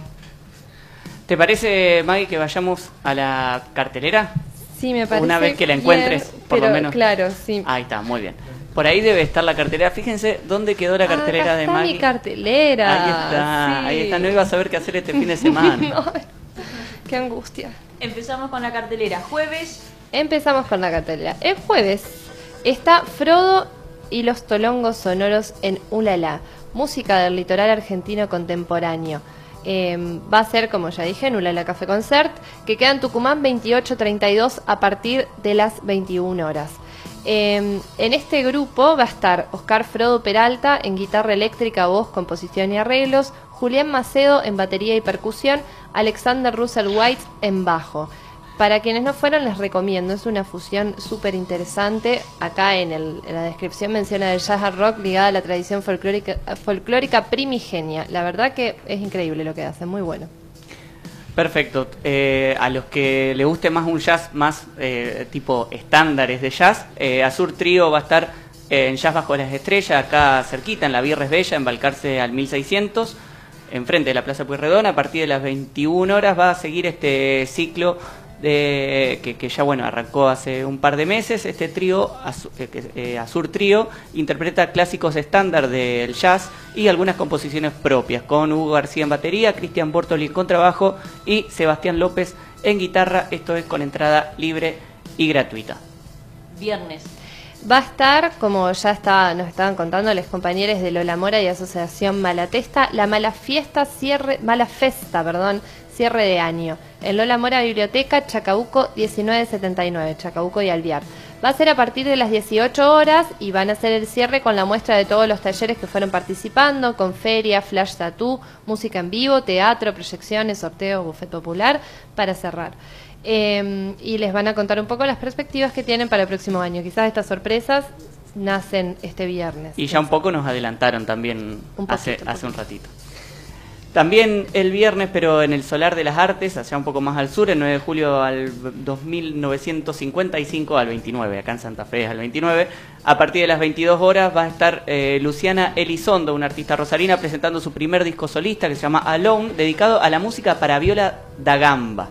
[SPEAKER 7] ¿Te parece, Maggie, que vayamos a la cartelera?
[SPEAKER 6] Sí, me parece.
[SPEAKER 7] Una vez que la
[SPEAKER 6] bien,
[SPEAKER 7] encuentres, por
[SPEAKER 6] pero,
[SPEAKER 7] lo menos.
[SPEAKER 6] Claro, sí.
[SPEAKER 7] Ahí está, muy bien. Por ahí debe estar la cartelera. Fíjense dónde quedó la cartelera
[SPEAKER 6] Ah, acá
[SPEAKER 7] de
[SPEAKER 6] está
[SPEAKER 7] Maggie.
[SPEAKER 6] mi cartelera.
[SPEAKER 7] Ahí está,
[SPEAKER 6] sí.
[SPEAKER 7] ahí está. No iba a saber qué hacer este fin de semana.
[SPEAKER 6] No, qué angustia.
[SPEAKER 13] Empezamos con la cartelera. Jueves.
[SPEAKER 6] Empezamos con la cartelera. El jueves está Frodo y los Tolongos Sonoros en Ulala, música del litoral argentino contemporáneo. Eh, va a ser, como ya dije, en Ulala Café Concert, que queda en Tucumán veintiocho treinta y dos a partir de las veintiuna horas. Eh, en este grupo va a estar Oscar Frodo Peralta en guitarra eléctrica, voz, composición y arreglos, Julián Macedo en batería y percusión, Alexander Russell White en bajo. Para quienes no fueron, les recomiendo, es una fusión súper interesante. Acá en, el, en la descripción menciona el jazz al rock ligada a la tradición folclórica, folclórica primigenia. La verdad que es increíble lo que hacen, muy bueno.
[SPEAKER 7] Perfecto. Eh, a los que le guste más un jazz más eh, tipo estándares de jazz, eh, Azur Trío va a estar eh, en Jazz Bajo las Estrellas, acá cerquita, en la Vierres Bella, en Balcarce al mil seiscientos, enfrente de la Plaza Pueyrredón. A partir de las veintiuna horas va a seguir este ciclo de, que, que ya bueno arrancó hace un par de meses. Este trío, Azur, eh, Azur Trío, interpreta clásicos estándar del jazz y algunas composiciones propias, con Hugo García en batería, Cristian Bortoli en contrabajo y Sebastián López en guitarra. Esto es con entrada libre y gratuita.
[SPEAKER 13] Viernes.
[SPEAKER 6] Va a estar, como ya está, nos estaban contando los compañeros de Lola Mora y Asociación Malatesta, la Mala Fiesta, cierre, Mala Festa, perdón, cierre de año. En Lola Mora Biblioteca, Chacabuco diecinueve setenta y nueve, Chacabuco y Alvear. Va a ser a partir de las dieciocho horas y van a hacer el cierre con la muestra de todos los talleres que fueron participando, con feria, flash tattoo, música en vivo, teatro, proyecciones, sorteo, buffet popular, para cerrar. Eh, y les van a contar un poco las perspectivas que tienen para el próximo año. Quizás estas sorpresas nacen este viernes.
[SPEAKER 7] Y ya un poco nos adelantaron también
[SPEAKER 6] Un
[SPEAKER 7] hace,
[SPEAKER 6] poquito,
[SPEAKER 7] hace un ratito. También el viernes, pero en el Solar de las Artes, allá un poco más al sur, el nueve de julio al dos mil novecientos cincuenta y cinco al veintinueve, acá en Santa Fe es al veintinueve, a partir de las veintidós horas va a estar eh, Luciana Elizondo, una artista rosarina, presentando su primer disco solista que se llama Alone, dedicado a la música para viola da gamba.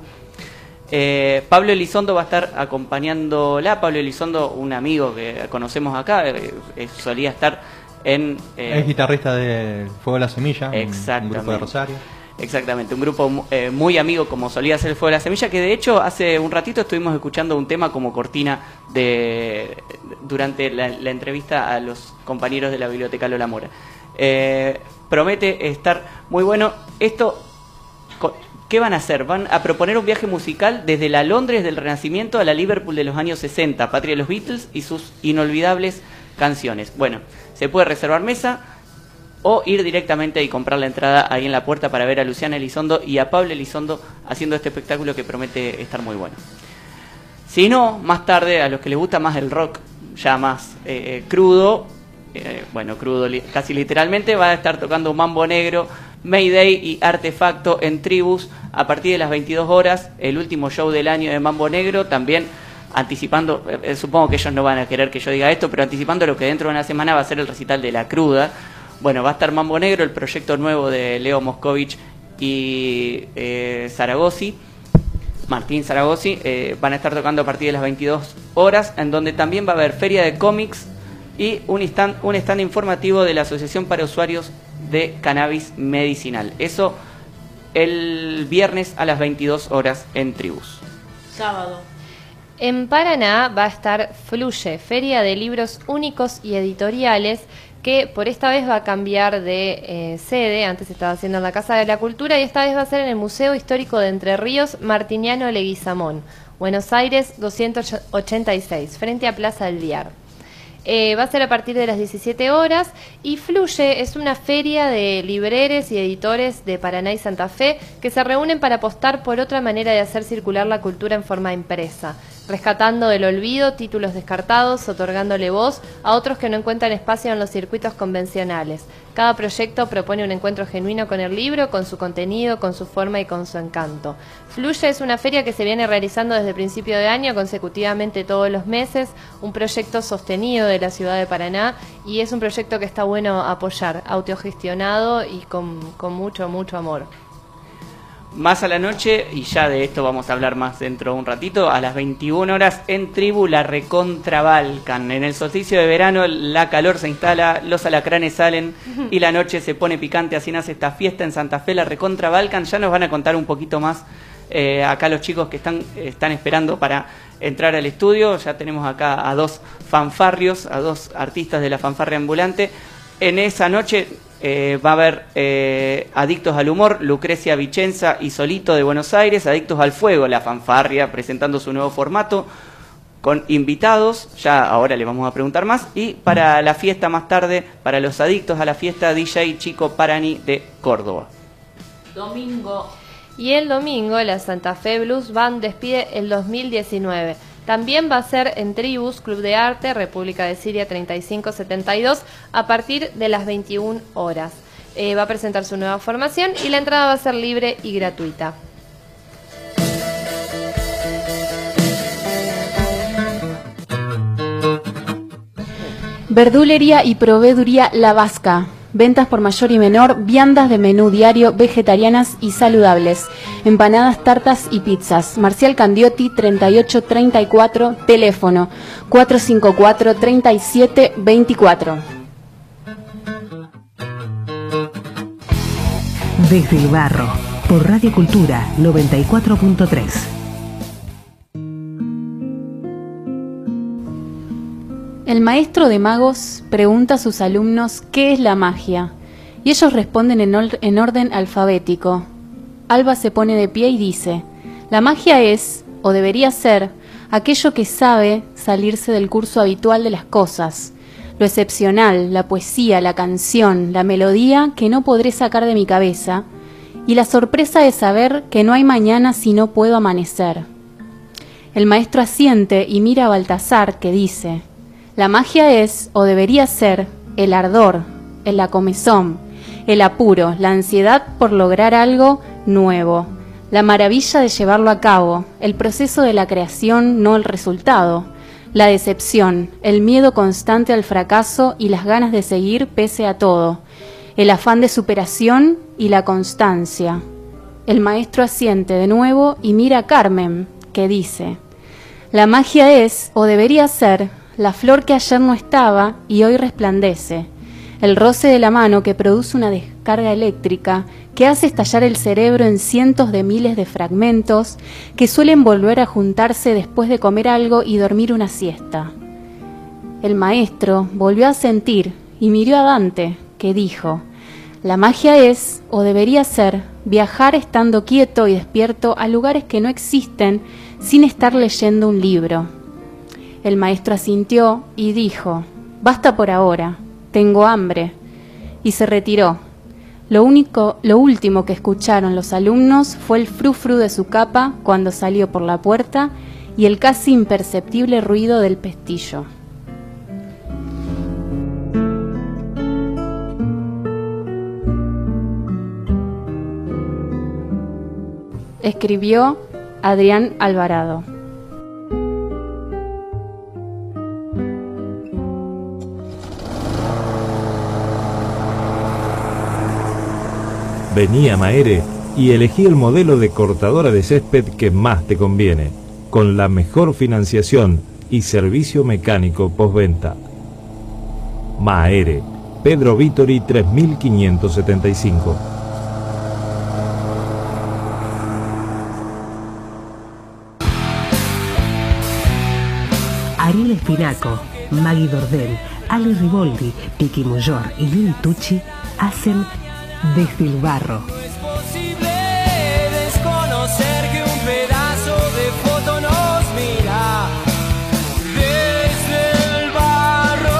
[SPEAKER 7] Eh, Pablo Elizondo va a estar acompañándola. Pablo Elizondo, un amigo que conocemos acá, eh, eh, solía estar en... Eh,
[SPEAKER 4] es guitarrista de Fuego de la Semilla, un, un grupo de Rosario.
[SPEAKER 7] Exactamente, un grupo eh, muy amigo como solía ser el Fuego de la Semilla, que de hecho hace un ratito estuvimos escuchando un tema como cortina de durante la, la entrevista a los compañeros de la Biblioteca Lola Mora. Eh, promete estar muy bueno. Esto, ¿qué van a hacer? Van a proponer un viaje musical desde la Londres del Renacimiento a la Liverpool de los años sesenta, patria de los Beatles y sus inolvidables canciones. Bueno, se puede reservar mesa o ir directamente y comprar la entrada ahí en la puerta para ver a Luciana Elizondo y a Pablo Elizondo haciendo este espectáculo que promete estar muy bueno. Si no, más tarde, a los que les gusta más el rock, ya más eh, crudo, eh, bueno, crudo li casi literalmente, va a estar tocando Mambo Negro, Mayday y Artefacto en Tribus a partir de las veintidós horas, el último show del año de Mambo Negro, también anticipando, eh, supongo que ellos no van a querer que yo diga esto, pero anticipando lo que dentro de una semana va a ser el recital de La Cruda. Bueno, va a estar Mambo Negro, el proyecto nuevo de Leo Moscovich y eh, Zaragozi, Martín Zaragozi, eh, van a estar tocando a partir de las veintidós horas, en donde también va a haber feria de cómics y un stand, un stand informativo de la Asociación para Usuarios de Cannabis Medicinal. Eso el viernes a las veintidós horas en Tribus.
[SPEAKER 13] Sábado.
[SPEAKER 6] En Paraná va a estar Fluye, Feria de Libros Únicos y Editoriales, que por esta vez va a cambiar de eh, sede. Antes estaba haciendo en la Casa de la Cultura y esta vez va a ser en el Museo Histórico de Entre Ríos, Martiniano Leguizamón, Buenos Aires doscientos ochenta y seis, frente a Plaza del Viar. Eh, va a ser a partir de las diecisiete horas y Fluye es una feria de libreres y editores de Paraná y Santa Fe que se reúnen para apostar por otra manera de hacer circular la cultura en forma impresa, rescatando del olvido títulos descartados, otorgándole voz a otros que no encuentran espacio en los circuitos convencionales. Cada proyecto propone un encuentro genuino con el libro, con su contenido, con su forma y con su encanto. Fluye es una feria que se viene realizando desde principio de año consecutivamente todos los meses, un proyecto sostenido de la ciudad de Paraná y es un proyecto que está bueno apoyar, autogestionado y con, con mucho, mucho amor.
[SPEAKER 7] Más a la noche, y ya de esto vamos a hablar más dentro de un ratito, a las veintiuna horas en Tribu, la Recontra Balcan. En el solsticio de verano la calor se instala, los alacranes salen y la noche se pone picante. Así nace esta fiesta en Santa Fe, la Recontra Balcan. Ya nos van a contar un poquito más eh, acá los chicos que están, están esperando para entrar al estudio. Ya tenemos acá a dos fanfarrios, a dos artistas de la fanfarria ambulante. En esa noche eh, va a haber eh, Adictos al Humor, Lucrecia Vicenza y Solito de Buenos Aires, Adictos al Fuego, la fanfarria presentando su nuevo formato con invitados, ya ahora le vamos a preguntar más, y para la fiesta más tarde, para los adictos a la fiesta, D J Chico Parani de Córdoba.
[SPEAKER 13] Domingo.
[SPEAKER 6] Y el domingo la Santa Fe Blues Band despide el dos mil diecinueve. También va a ser en Tribus, Club de Arte, República de Siria treinta y cinco setenta y dos, a partir de las veintiuna horas. Eh, va a presentar su nueva formación y la entrada va a ser libre y gratuita.
[SPEAKER 14] Verdulería y proveeduría La Vasca. Ventas por mayor y menor, viandas de menú diario, vegetarianas y saludables. Empanadas, tartas y pizzas. Marcial Candiotti, treinta y ocho treinta y cuatro, teléfono cuatro cinco cuatro, treinta y siete veinticuatro.
[SPEAKER 8] Desde el Barro, por Radio Cultura noventa y cuatro punto tres.
[SPEAKER 14] El maestro de magos pregunta a sus alumnos qué es la magia, y ellos responden en, or en orden alfabético. Alba se pone de pie y dice: la magia es, o debería ser, aquello que sabe salirse del curso habitual de las cosas, lo excepcional, la poesía, la canción, la melodía que no podré sacar de mi cabeza, y la sorpresa de saber que no hay mañana si no puedo amanecer. El maestro asiente y mira a Baltasar, que dice: la magia es, o debería ser, el ardor, el la comezón, el apuro, la ansiedad por lograr algo nuevo, la maravilla de llevarlo a cabo, el proceso de la creación, no el resultado, la decepción, el miedo constante al fracaso y las ganas de seguir pese a todo, el afán de superación y la constancia. El maestro asiente de nuevo y mira a Carmen, que dice: la magia es, o debería ser, la flor que ayer no estaba y hoy resplandece, el roce de la mano que produce una, carga eléctrica que hace estallar el cerebro en cientos de miles de fragmentos que suelen volver a juntarse después de comer algo y dormir una siesta. El maestro volvió a sentir y miró a Dante, que dijo: la magia es, o debería ser, viajar estando quieto y despierto a lugares que no existen sin estar leyendo un libro. El maestro asintió y dijo: basta por ahora, tengo hambre. Y se retiró. Lo único, lo último que escucharon los alumnos fue el frufru de su capa cuando salió por la puerta y el casi imperceptible ruido del pestillo. Escribió Adrián Alvarado.
[SPEAKER 15] Vení a Maere y elegí el modelo de cortadora de césped que más te conviene, con la mejor financiación y servicio mecánico postventa. Maere, Pedro Vítori tres mil quinientos setenta y cinco.
[SPEAKER 8] Ariel Espinaco, Maggie Dordel, Ali Riboldi, Piqui Muyor y Lili Tucci hacen Desde el Barro.
[SPEAKER 12] Es posible desconocer que un pedazo de foto nos mira desde el barro.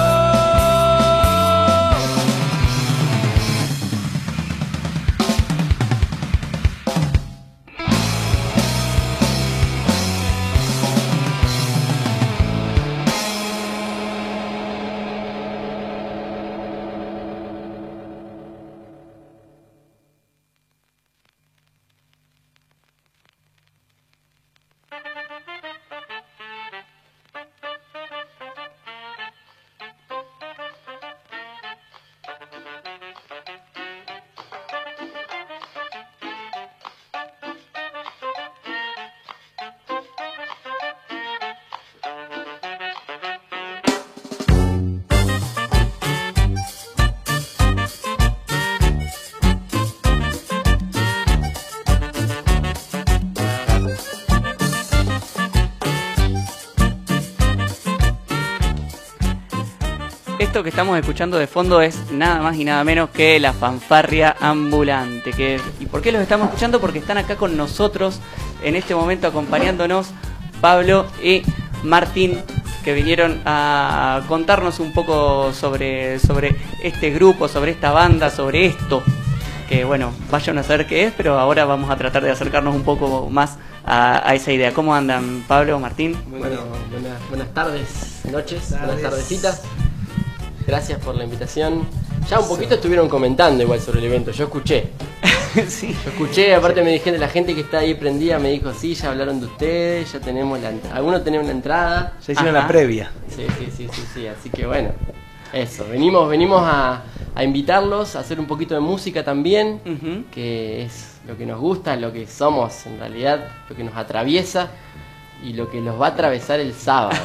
[SPEAKER 7] Esto que estamos escuchando de fondo es nada más y nada menos que la fanfarria ambulante. Que, ¿y por qué los estamos escuchando? Porque están acá con nosotros en este momento acompañándonos Pablo y Martín, que vinieron a contarnos un poco sobre, sobre este grupo, sobre esta banda, sobre esto. Que bueno, vayan a saber qué es, pero ahora vamos a tratar de acercarnos un poco más a, a esa idea. ¿Cómo andan, Pablo, Martín?
[SPEAKER 16] Bueno, buenas, buenas tardes, noches,
[SPEAKER 7] Tardes.
[SPEAKER 16] buenas tardecitas. Gracias por la invitación. Ya un poquito estuvieron comentando igual sobre el evento, yo escuché.
[SPEAKER 7] Sí.
[SPEAKER 16] Yo escuché, aparte me dijeron, la gente que está ahí prendida me dijo, sí, ya hablaron de ustedes, ya tenemos la entrada. Algunos tenemos la entrada.
[SPEAKER 11] Ya hicieron la previa.
[SPEAKER 16] Sí, sí, sí, sí, sí, así que bueno, eso. Venimos, venimos a, a invitarlos a hacer un poquito de música también, uh-huh. que es lo que nos gusta, lo que somos en realidad, lo que nos atraviesa y lo que los va a atravesar el sábado.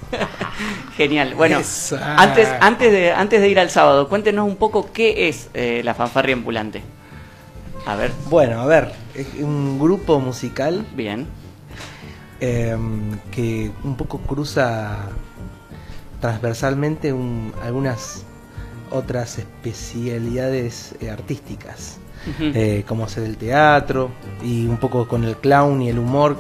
[SPEAKER 7] Genial. Bueno, Esa. antes antes de antes de ir al sábado, cuéntenos un poco qué es eh, la fanfarria ambulante. A ver.
[SPEAKER 11] Bueno, a ver, es un grupo musical.
[SPEAKER 7] Bien.
[SPEAKER 11] Eh, que un poco cruza transversalmente un, algunas otras especialidades eh, artísticas, uh-huh. eh, como ser el teatro y un poco con el clown y el humor.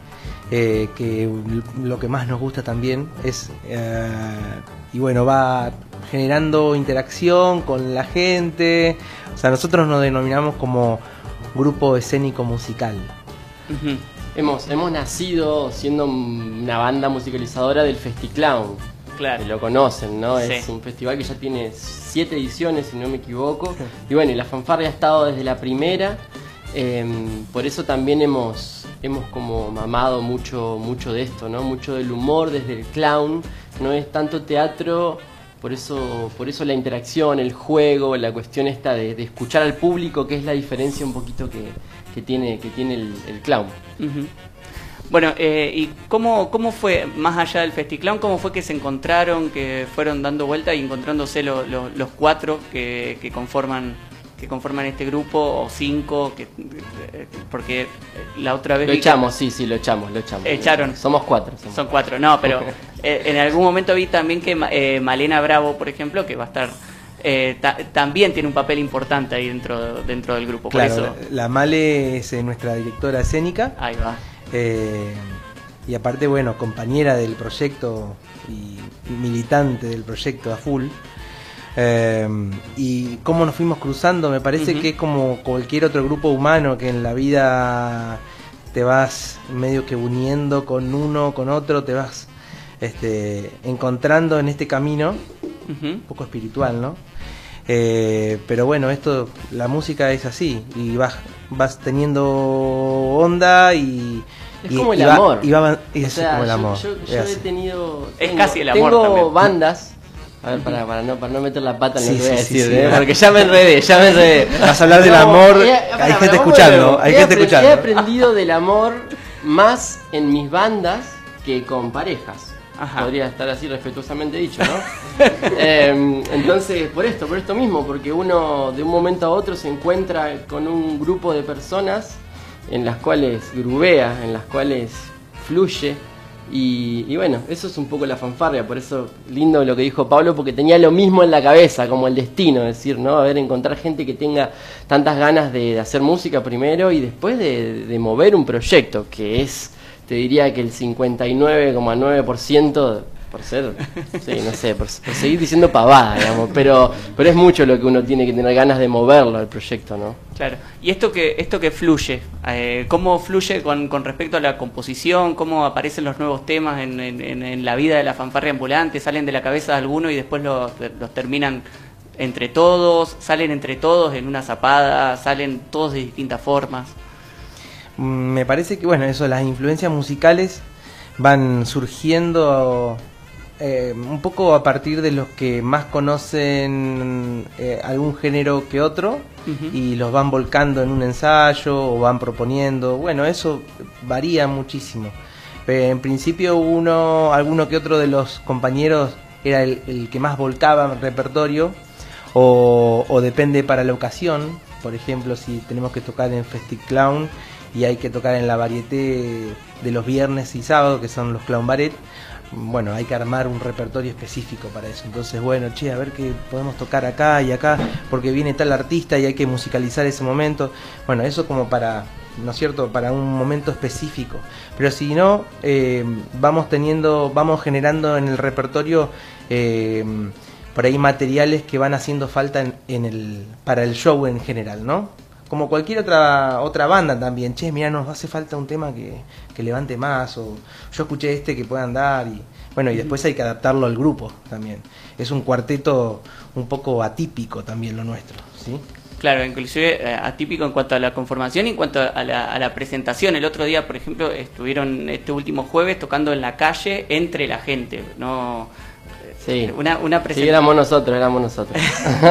[SPEAKER 11] Eh, que lo que más nos gusta también es eh, y bueno, va generando interacción con la gente. O sea, nosotros nos denominamos como grupo escénico musical.
[SPEAKER 16] Uh-huh. hemos, hemos nacido siendo una banda musicalizadora del FestiClown.
[SPEAKER 7] Claro.
[SPEAKER 16] Que lo conocen, ¿no?
[SPEAKER 7] Sí.
[SPEAKER 16] Es un festival que ya tiene siete ediciones, si no me equivoco. Y bueno, y la fanfarria ha estado desde la primera. Eh, por eso también hemos hemos como mamado mucho mucho de esto, ¿no? Mucho del humor desde el clown, no es tanto teatro, por eso por eso la interacción, el juego, la cuestión esta de, de escuchar al público, que es la diferencia un poquito que, que tiene que tiene el, el clown.
[SPEAKER 7] Uh-huh. Bueno, eh, ¿y cómo, cómo fue, más allá del FestiClown, cómo fue que se encontraron, que fueron dando vuelta y encontrándose lo, lo, los cuatro que, que conforman que conforman este grupo, o cinco, que, porque la otra vez...
[SPEAKER 16] Lo echamos, sí, sí, lo echamos, lo echamos.
[SPEAKER 7] Echaron.
[SPEAKER 16] Somos cuatro. Somos.
[SPEAKER 7] Son cuatro, no, pero eh, en algún momento vi también que eh, Malena Bravo, por ejemplo, que va a estar... Eh, ta también tiene un papel importante ahí dentro, dentro del grupo.
[SPEAKER 17] Claro,
[SPEAKER 7] por eso...
[SPEAKER 17] la, la Male es eh, nuestra directora escénica.
[SPEAKER 7] Ahí va.
[SPEAKER 17] Eh, y aparte, bueno, compañera del proyecto y militante del proyecto a full. Eh, y cómo nos fuimos cruzando, me parece uh-huh. que es como cualquier otro grupo humano que en la vida te vas medio que uniendo con uno, con otro, te vas este, encontrando en este camino, uh-huh. un poco espiritual, ¿no? Eh, pero bueno, esto, la música es así, y vas, vas teniendo onda y...
[SPEAKER 16] Es
[SPEAKER 17] y,
[SPEAKER 16] como el
[SPEAKER 17] y va,
[SPEAKER 16] amor.
[SPEAKER 17] Y va, y
[SPEAKER 16] o
[SPEAKER 17] es
[SPEAKER 16] sea,
[SPEAKER 17] como el
[SPEAKER 16] yo,
[SPEAKER 17] amor.
[SPEAKER 16] Yo, yo he tenido...
[SPEAKER 7] Es
[SPEAKER 16] tengo,
[SPEAKER 7] casi el amor
[SPEAKER 16] Tengo
[SPEAKER 7] también.
[SPEAKER 16] bandas... A ver, para, para, no, para no meter la pata en
[SPEAKER 17] Sí,
[SPEAKER 16] lo que voy a
[SPEAKER 17] sí,
[SPEAKER 16] decir,
[SPEAKER 17] sí,
[SPEAKER 16] ¿eh?
[SPEAKER 17] sí.
[SPEAKER 16] Porque ya me enredé, ya me enredé.
[SPEAKER 17] Vas a hablar del
[SPEAKER 16] No,
[SPEAKER 17] amor,
[SPEAKER 16] he-
[SPEAKER 17] hay
[SPEAKER 16] para,
[SPEAKER 17] gente
[SPEAKER 16] para,
[SPEAKER 17] escuchando,
[SPEAKER 16] bueno,
[SPEAKER 17] hay
[SPEAKER 16] he
[SPEAKER 17] gente
[SPEAKER 16] apre-
[SPEAKER 17] escuchando.
[SPEAKER 16] He aprendido del amor más en mis bandas que con parejas.
[SPEAKER 7] Ajá.
[SPEAKER 16] Podría estar así respetuosamente dicho, ¿no? Eh, entonces, por esto, por esto mismo, porque uno de un momento a otro se encuentra con un grupo de personas en las cuales grubea, en las cuales fluye. Y, y bueno, eso es un poco la fanfarria, por eso lindo lo que dijo Pablo, porque tenía lo mismo en la cabeza, como el destino, es decir, ¿no? A ver, encontrar gente que tenga tantas ganas de, de hacer música primero y después de, de mover un proyecto, que es, te diría que el cincuenta y nueve coma nueve por ciento, por ser, sí, no sé, por, por seguir diciendo pavada, digamos, pero, pero es mucho lo que uno tiene que tener ganas de moverlo al proyecto, ¿no?
[SPEAKER 7] Claro. Y esto que esto que fluye, eh, ¿cómo fluye con, con respecto a la composición? ¿Cómo aparecen los nuevos temas en, en, en la vida de la fanfarria ambulante? ¿Salen de la cabeza de alguno y después los, los terminan entre todos? ¿Salen entre todos en una zapada? ¿Salen todos de distintas formas?
[SPEAKER 17] Me parece que, bueno, eso, las influencias musicales van surgiendo eh, un poco a partir de los que más conocen eh, algún género que otro, uh-huh. y los van volcando en un ensayo o van proponiendo. Bueno, eso varía muchísimo. Pero en principio uno, alguno que otro de los compañeros era el, el que más volcaba el repertorio, o, o depende para la ocasión. Por ejemplo, si tenemos que tocar en Festic Clown y hay que tocar en la varieté de los viernes y sábados, que son los Clown Ballet, bueno, hay que armar un repertorio específico para eso. Entonces, bueno, che, a ver qué podemos tocar acá y acá, porque viene tal artista y hay que musicalizar ese momento. Bueno, eso como para, ¿no es cierto?, para un momento específico. Pero si no, eh, vamos teniendo, vamos generando en el repertorio eh, por ahí materiales que van haciendo falta en, en el, para el show en general, ¿no? Como cualquier otra otra banda también, che, mira, nos hace falta un tema que, que levante más, o yo escuché este que pueda andar, y bueno, y después hay que adaptarlo al grupo también. Es un cuarteto un poco atípico también lo nuestro, ¿sí?
[SPEAKER 7] Claro, inclusive eh, atípico en cuanto a la conformación y en cuanto a la, a la presentación. El otro día, por ejemplo, estuvieron este último jueves tocando en la calle entre la gente, no...
[SPEAKER 16] Sí,
[SPEAKER 7] una, una presentación.
[SPEAKER 16] Sí, éramos nosotros, éramos nosotros.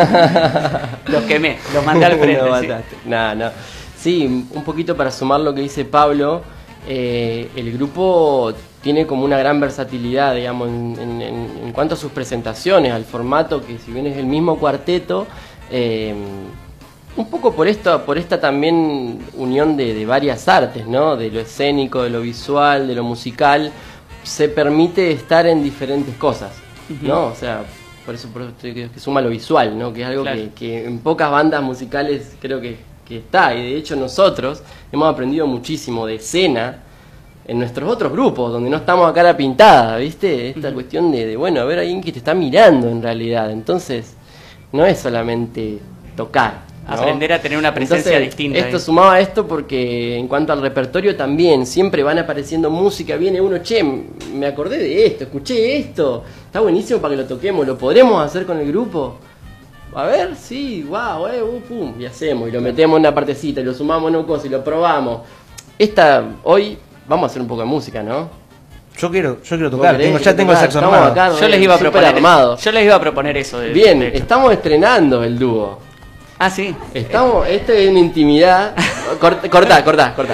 [SPEAKER 7] Los quemé, los mandé al frente.
[SPEAKER 16] No,
[SPEAKER 7] sí.
[SPEAKER 16] no, no. Sí, un poquito para sumar lo que dice Pablo, eh, el grupo tiene como una gran versatilidad, digamos, en, en, en cuanto a sus presentaciones, al formato, que si bien es el mismo cuarteto, eh, un poco por esto, por esta también unión de, de varias artes, ¿no? De lo escénico, de lo visual, de lo musical, se permite estar en diferentes cosas, ¿no? O sea, por eso, por eso que, que suma lo visual, ¿no? Que es algo
[SPEAKER 7] Claro.
[SPEAKER 16] que, que en pocas bandas musicales creo que, que está, y de hecho nosotros hemos aprendido muchísimo de escena en nuestros otros grupos, donde no estamos a cara pintada, ¿viste? Esta uh-huh. cuestión de, de, bueno, a ver, alguien que te está mirando en realidad, entonces no es solamente tocar, ¿no?
[SPEAKER 7] Aprender a tener una presencia
[SPEAKER 16] Entonces,
[SPEAKER 7] distinta.
[SPEAKER 16] Esto
[SPEAKER 7] ahí.
[SPEAKER 16] sumaba a esto porque en cuanto al repertorio también, siempre van apareciendo música, viene uno, che, me acordé de esto, escuché esto, está buenísimo para que lo toquemos, ¿lo podremos hacer con el grupo? A ver, sí, wow, eh, uh, pum, y hacemos, y lo metemos en una partecita, y lo sumamos en un coso, y lo probamos. Esta, hoy, vamos a hacer un poco de música, ¿no?
[SPEAKER 17] Yo quiero, yo quiero tocar,
[SPEAKER 16] querés?
[SPEAKER 17] tengo, ya tengo el saxo
[SPEAKER 16] Estamos
[SPEAKER 17] armado.
[SPEAKER 16] acá,
[SPEAKER 7] Yo les iba a
[SPEAKER 16] súper
[SPEAKER 7] proponer,
[SPEAKER 16] armados.
[SPEAKER 7] yo les iba a proponer eso. De,
[SPEAKER 16] Bien,
[SPEAKER 7] de hecho.
[SPEAKER 16] estamos estrenando el dúo.
[SPEAKER 7] Ah, sí.
[SPEAKER 16] Estamos, esto es una intimidad. Corta, cortá, cortá, cortá.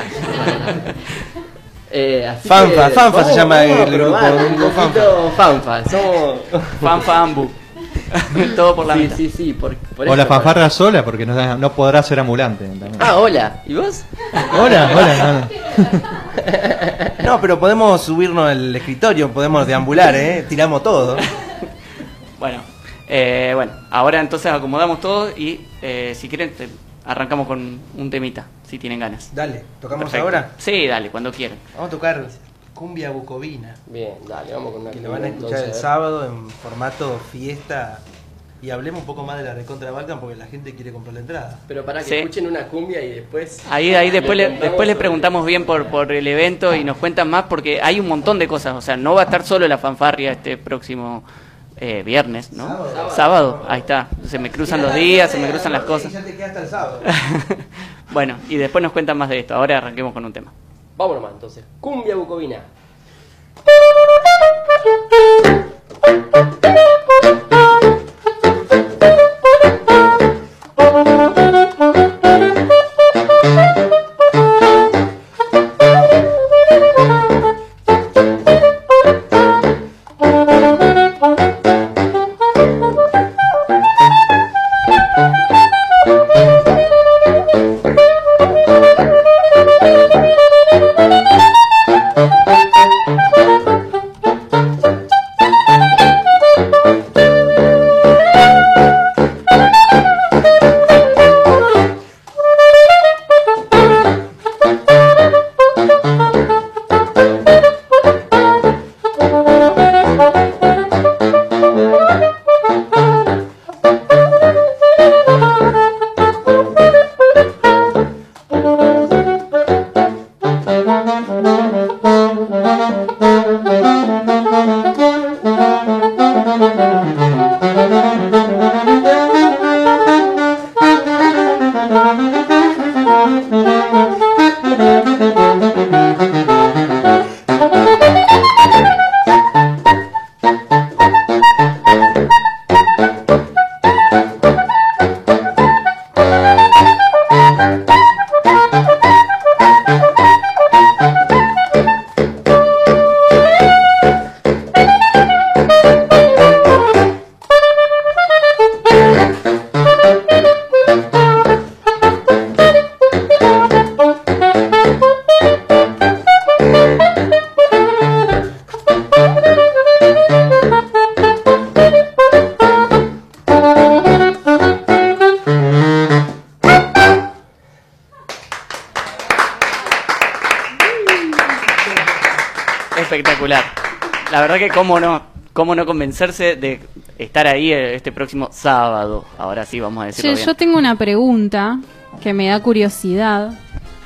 [SPEAKER 16] Eh, así
[SPEAKER 17] Fanfa,
[SPEAKER 16] que
[SPEAKER 17] Fanfa
[SPEAKER 16] vamos,
[SPEAKER 17] se llama
[SPEAKER 16] vamos a
[SPEAKER 17] el
[SPEAKER 16] probar
[SPEAKER 17] grupo,
[SPEAKER 16] un
[SPEAKER 17] grupo
[SPEAKER 16] poquito Fanfa. Somos
[SPEAKER 7] Fanfa Ambu. Todo por la
[SPEAKER 16] Sí,
[SPEAKER 7] mitad.
[SPEAKER 16] sí, sí. Por, por
[SPEAKER 4] O
[SPEAKER 16] eso,
[SPEAKER 4] la fanfarria sola, porque no, no podrá ser ambulante. También.
[SPEAKER 16] Ah, hola. ¿Y vos?
[SPEAKER 4] Hola, hola. No,
[SPEAKER 17] No, pero podemos subirnos al escritorio, podemos deambular, ¿eh? Tiramos todo.
[SPEAKER 7] Bueno, eh, bueno, ahora entonces acomodamos todo y eh, si quieren te- arrancamos con un temita, si tienen ganas.
[SPEAKER 17] Dale, ¿tocamos
[SPEAKER 7] Perfecto.
[SPEAKER 17] ahora?
[SPEAKER 7] Sí, dale, cuando quieran.
[SPEAKER 17] Vamos a tocar cumbia bucovina.
[SPEAKER 16] Bien, dale, vamos con una
[SPEAKER 17] Que lo
[SPEAKER 16] cumbia,
[SPEAKER 17] van a escuchar
[SPEAKER 16] entonces,
[SPEAKER 17] el
[SPEAKER 16] a ver.
[SPEAKER 17] sábado en formato fiesta. Y hablemos un poco más de la Recontra Balkan porque la gente quiere comprar la entrada.
[SPEAKER 16] Pero para que
[SPEAKER 7] Sí.
[SPEAKER 16] escuchen una cumbia y después...
[SPEAKER 7] Ahí, ahí después, le,
[SPEAKER 16] contamos
[SPEAKER 7] después les
[SPEAKER 16] sobre-
[SPEAKER 7] preguntamos bien por, por el evento y nos cuentan más porque hay un montón de cosas. O sea, no va a estar solo la fanfarria este próximo eh, viernes, ¿no?
[SPEAKER 17] Sábado.
[SPEAKER 7] Sábado, ahí está. Se me cruzan los días, se me cruzan las cosas.
[SPEAKER 17] Y ya te queda hasta el sábado.
[SPEAKER 7] Bueno, y después nos cuentan más de esto. Ahora arranquemos con un tema.
[SPEAKER 16] Vámonos más entonces. Cumbia bucovina.
[SPEAKER 7] Espectacular. La verdad que cómo no, cómo no convencerse de estar ahí este próximo sábado. Ahora sí, vamos a decirlo
[SPEAKER 14] Che,
[SPEAKER 7] bien.
[SPEAKER 14] yo tengo una pregunta que me da curiosidad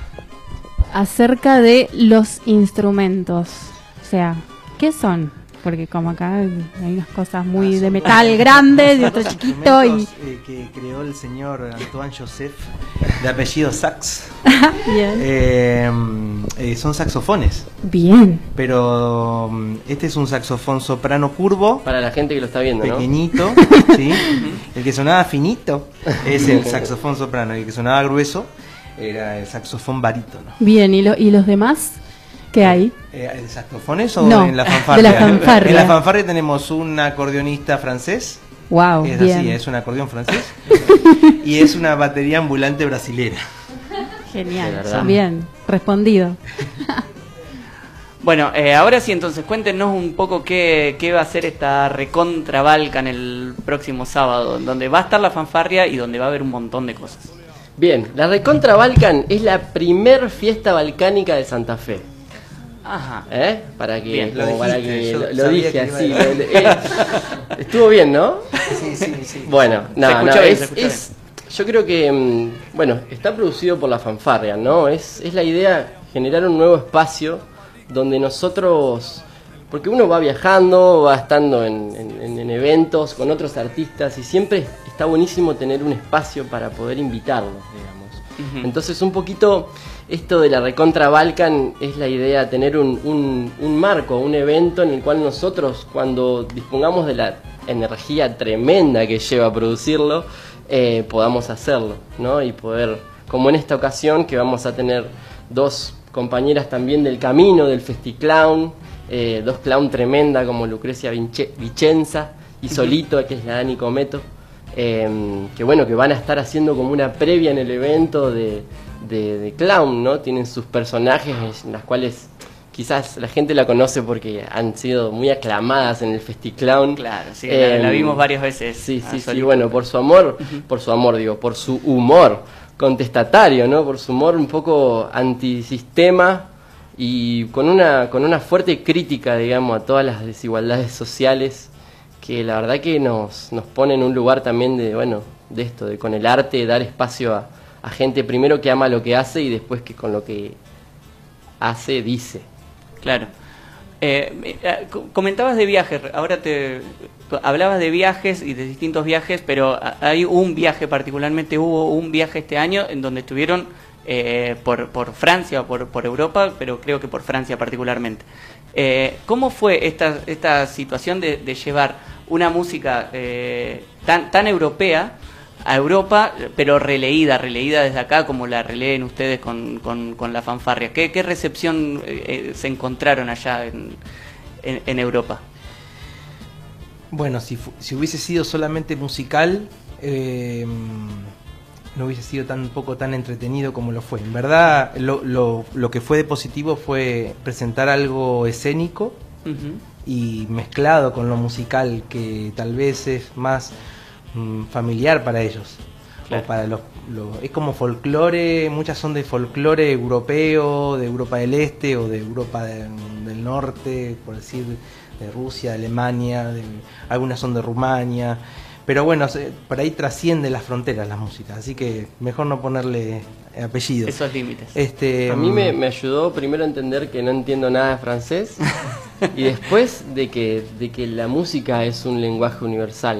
[SPEAKER 14] acerca de los instrumentos. O sea, ¿qué son? Porque como acá hay unas cosas muy de metal grandes y otro chiquito y...
[SPEAKER 17] Instrumentos, eh, que creó el señor Antoine Joseph, de apellido Sax.
[SPEAKER 14] Bien.
[SPEAKER 17] Eh, eh, son saxofones.
[SPEAKER 14] Bien.
[SPEAKER 17] Pero mm, este es un saxofón soprano curvo.
[SPEAKER 16] Para la gente que lo está viendo, ¿no?
[SPEAKER 17] Pequeñito, ¿sí? El que sonaba finito es el saxofón soprano. El que sonaba grueso era el saxofón barítono.
[SPEAKER 14] Bien, ¿y, lo, y los demás qué hay?
[SPEAKER 17] Eh, ¿De saxofones o
[SPEAKER 14] No,
[SPEAKER 17] en la fanfarria?
[SPEAKER 14] de la fanfarria.
[SPEAKER 17] En la fanfarria tenemos un acordeonista francés.
[SPEAKER 14] Wow,
[SPEAKER 17] Es
[SPEAKER 14] bien.
[SPEAKER 17] así, es un acordeón francés. Y es una batería ambulante brasilera.
[SPEAKER 7] De
[SPEAKER 14] Genial,
[SPEAKER 7] verdad.
[SPEAKER 14] bien, respondido.
[SPEAKER 7] Bueno, eh, ahora sí, entonces cuéntenos un poco qué, qué va a ser esta Recontra Balkan el próximo sábado, donde va a estar la fanfarria y donde va a haber un montón de cosas.
[SPEAKER 16] Bien, la Recontra Balkan es la primer fiesta balcánica de Santa Fe.
[SPEAKER 7] Ajá.
[SPEAKER 16] ¿Eh? Para que,
[SPEAKER 7] Bien.
[SPEAKER 16] como
[SPEAKER 17] Lo
[SPEAKER 16] para
[SPEAKER 17] dijiste,
[SPEAKER 16] que
[SPEAKER 17] yo
[SPEAKER 16] lo, lo
[SPEAKER 17] sabía
[SPEAKER 16] dije
[SPEAKER 17] que iba a
[SPEAKER 16] así.
[SPEAKER 17] decir.
[SPEAKER 16] lo- eh, estuvo bien, ¿no?
[SPEAKER 17] Sí, sí, sí.
[SPEAKER 16] Bueno,
[SPEAKER 7] Se
[SPEAKER 16] no,
[SPEAKER 7] escuchó
[SPEAKER 16] no,
[SPEAKER 7] bien,
[SPEAKER 16] es,
[SPEAKER 7] se escuchó
[SPEAKER 16] es- yo creo que, mm, bueno, está producido por la fanfarria, ¿no? Es, es la idea generar un nuevo espacio donde nosotros, porque uno va viajando, va estando en, en- en eventos con otros artistas y siempre está buenísimo tener un espacio para poder invitarlos, digamos.
[SPEAKER 7] Ujú.
[SPEAKER 16] Entonces un poquito esto de la Recontra Balkan es la idea, tener un, un, un marco, un evento en el cual nosotros cuando dispongamos de la energía tremenda que lleva a producirlo, eh, podamos hacerlo, ¿no? Y poder, como en esta ocasión que vamos a tener dos compañeras también del camino del FestiClown, eh, dos clown tremenda como Lucrecia Vinche- Vicenza y Solito, que es la Dani Cometo, eh, que bueno, que van a estar haciendo como una previa en el evento de, de, de clown, ¿no? Tienen sus personajes en las cuales quizás la gente la conoce porque han sido muy aclamadas en el FestiClown.
[SPEAKER 7] Claro, sí, eh, la, la vimos varias veces.
[SPEAKER 16] Sí, sí, sí, bueno, por su amor, uh-huh. por su amor, digo, por su humor contestatario, ¿no? Por su humor un poco antisistema y con una, con una fuerte crítica, digamos, a todas las desigualdades sociales que la verdad que nos, nos pone en un lugar también de, bueno, de esto, de con el arte dar espacio a, a gente primero que ama lo que hace y después que con lo que hace, dice.
[SPEAKER 7] Claro. Eh, comentabas de viajes, ahora te hablabas de viajes y de distintos viajes, pero hay un viaje particularmente, hubo un viaje este año en donde estuvieron eh, por, por Francia o por, por Europa, pero creo que por Francia particularmente. Eh, ¿Cómo fue esta, esta situación de, de llevar una música eh, tan, tan europea a Europa, pero releída, releída desde acá, como la releen ustedes con, con, con la fanfarria? ¿Qué, qué recepción eh, se encontraron allá en, en, en Europa?
[SPEAKER 17] Bueno, si, si hubiese sido solamente musical, eh, no hubiese sido tan poco tan entretenido como lo fue. En verdad, lo, lo, lo que fue de positivo fue presentar algo escénico uh-huh. y mezclado con lo musical, que tal vez es más familiar para ellos. Claro. O para los, los, es como folclore, muchas son de folclore europeo, de Europa del Este o de Europa de, del Norte, por decir, de Rusia, de Alemania, de, algunas son de Rumania, pero bueno, se, por ahí trasciende las fronteras las músicas, así que mejor no ponerle apellidos.
[SPEAKER 7] Esos límites.
[SPEAKER 17] Este,
[SPEAKER 16] a mí me, me ayudó primero a entender que no entiendo nada de francés y después de que, de que la música es un lenguaje universal.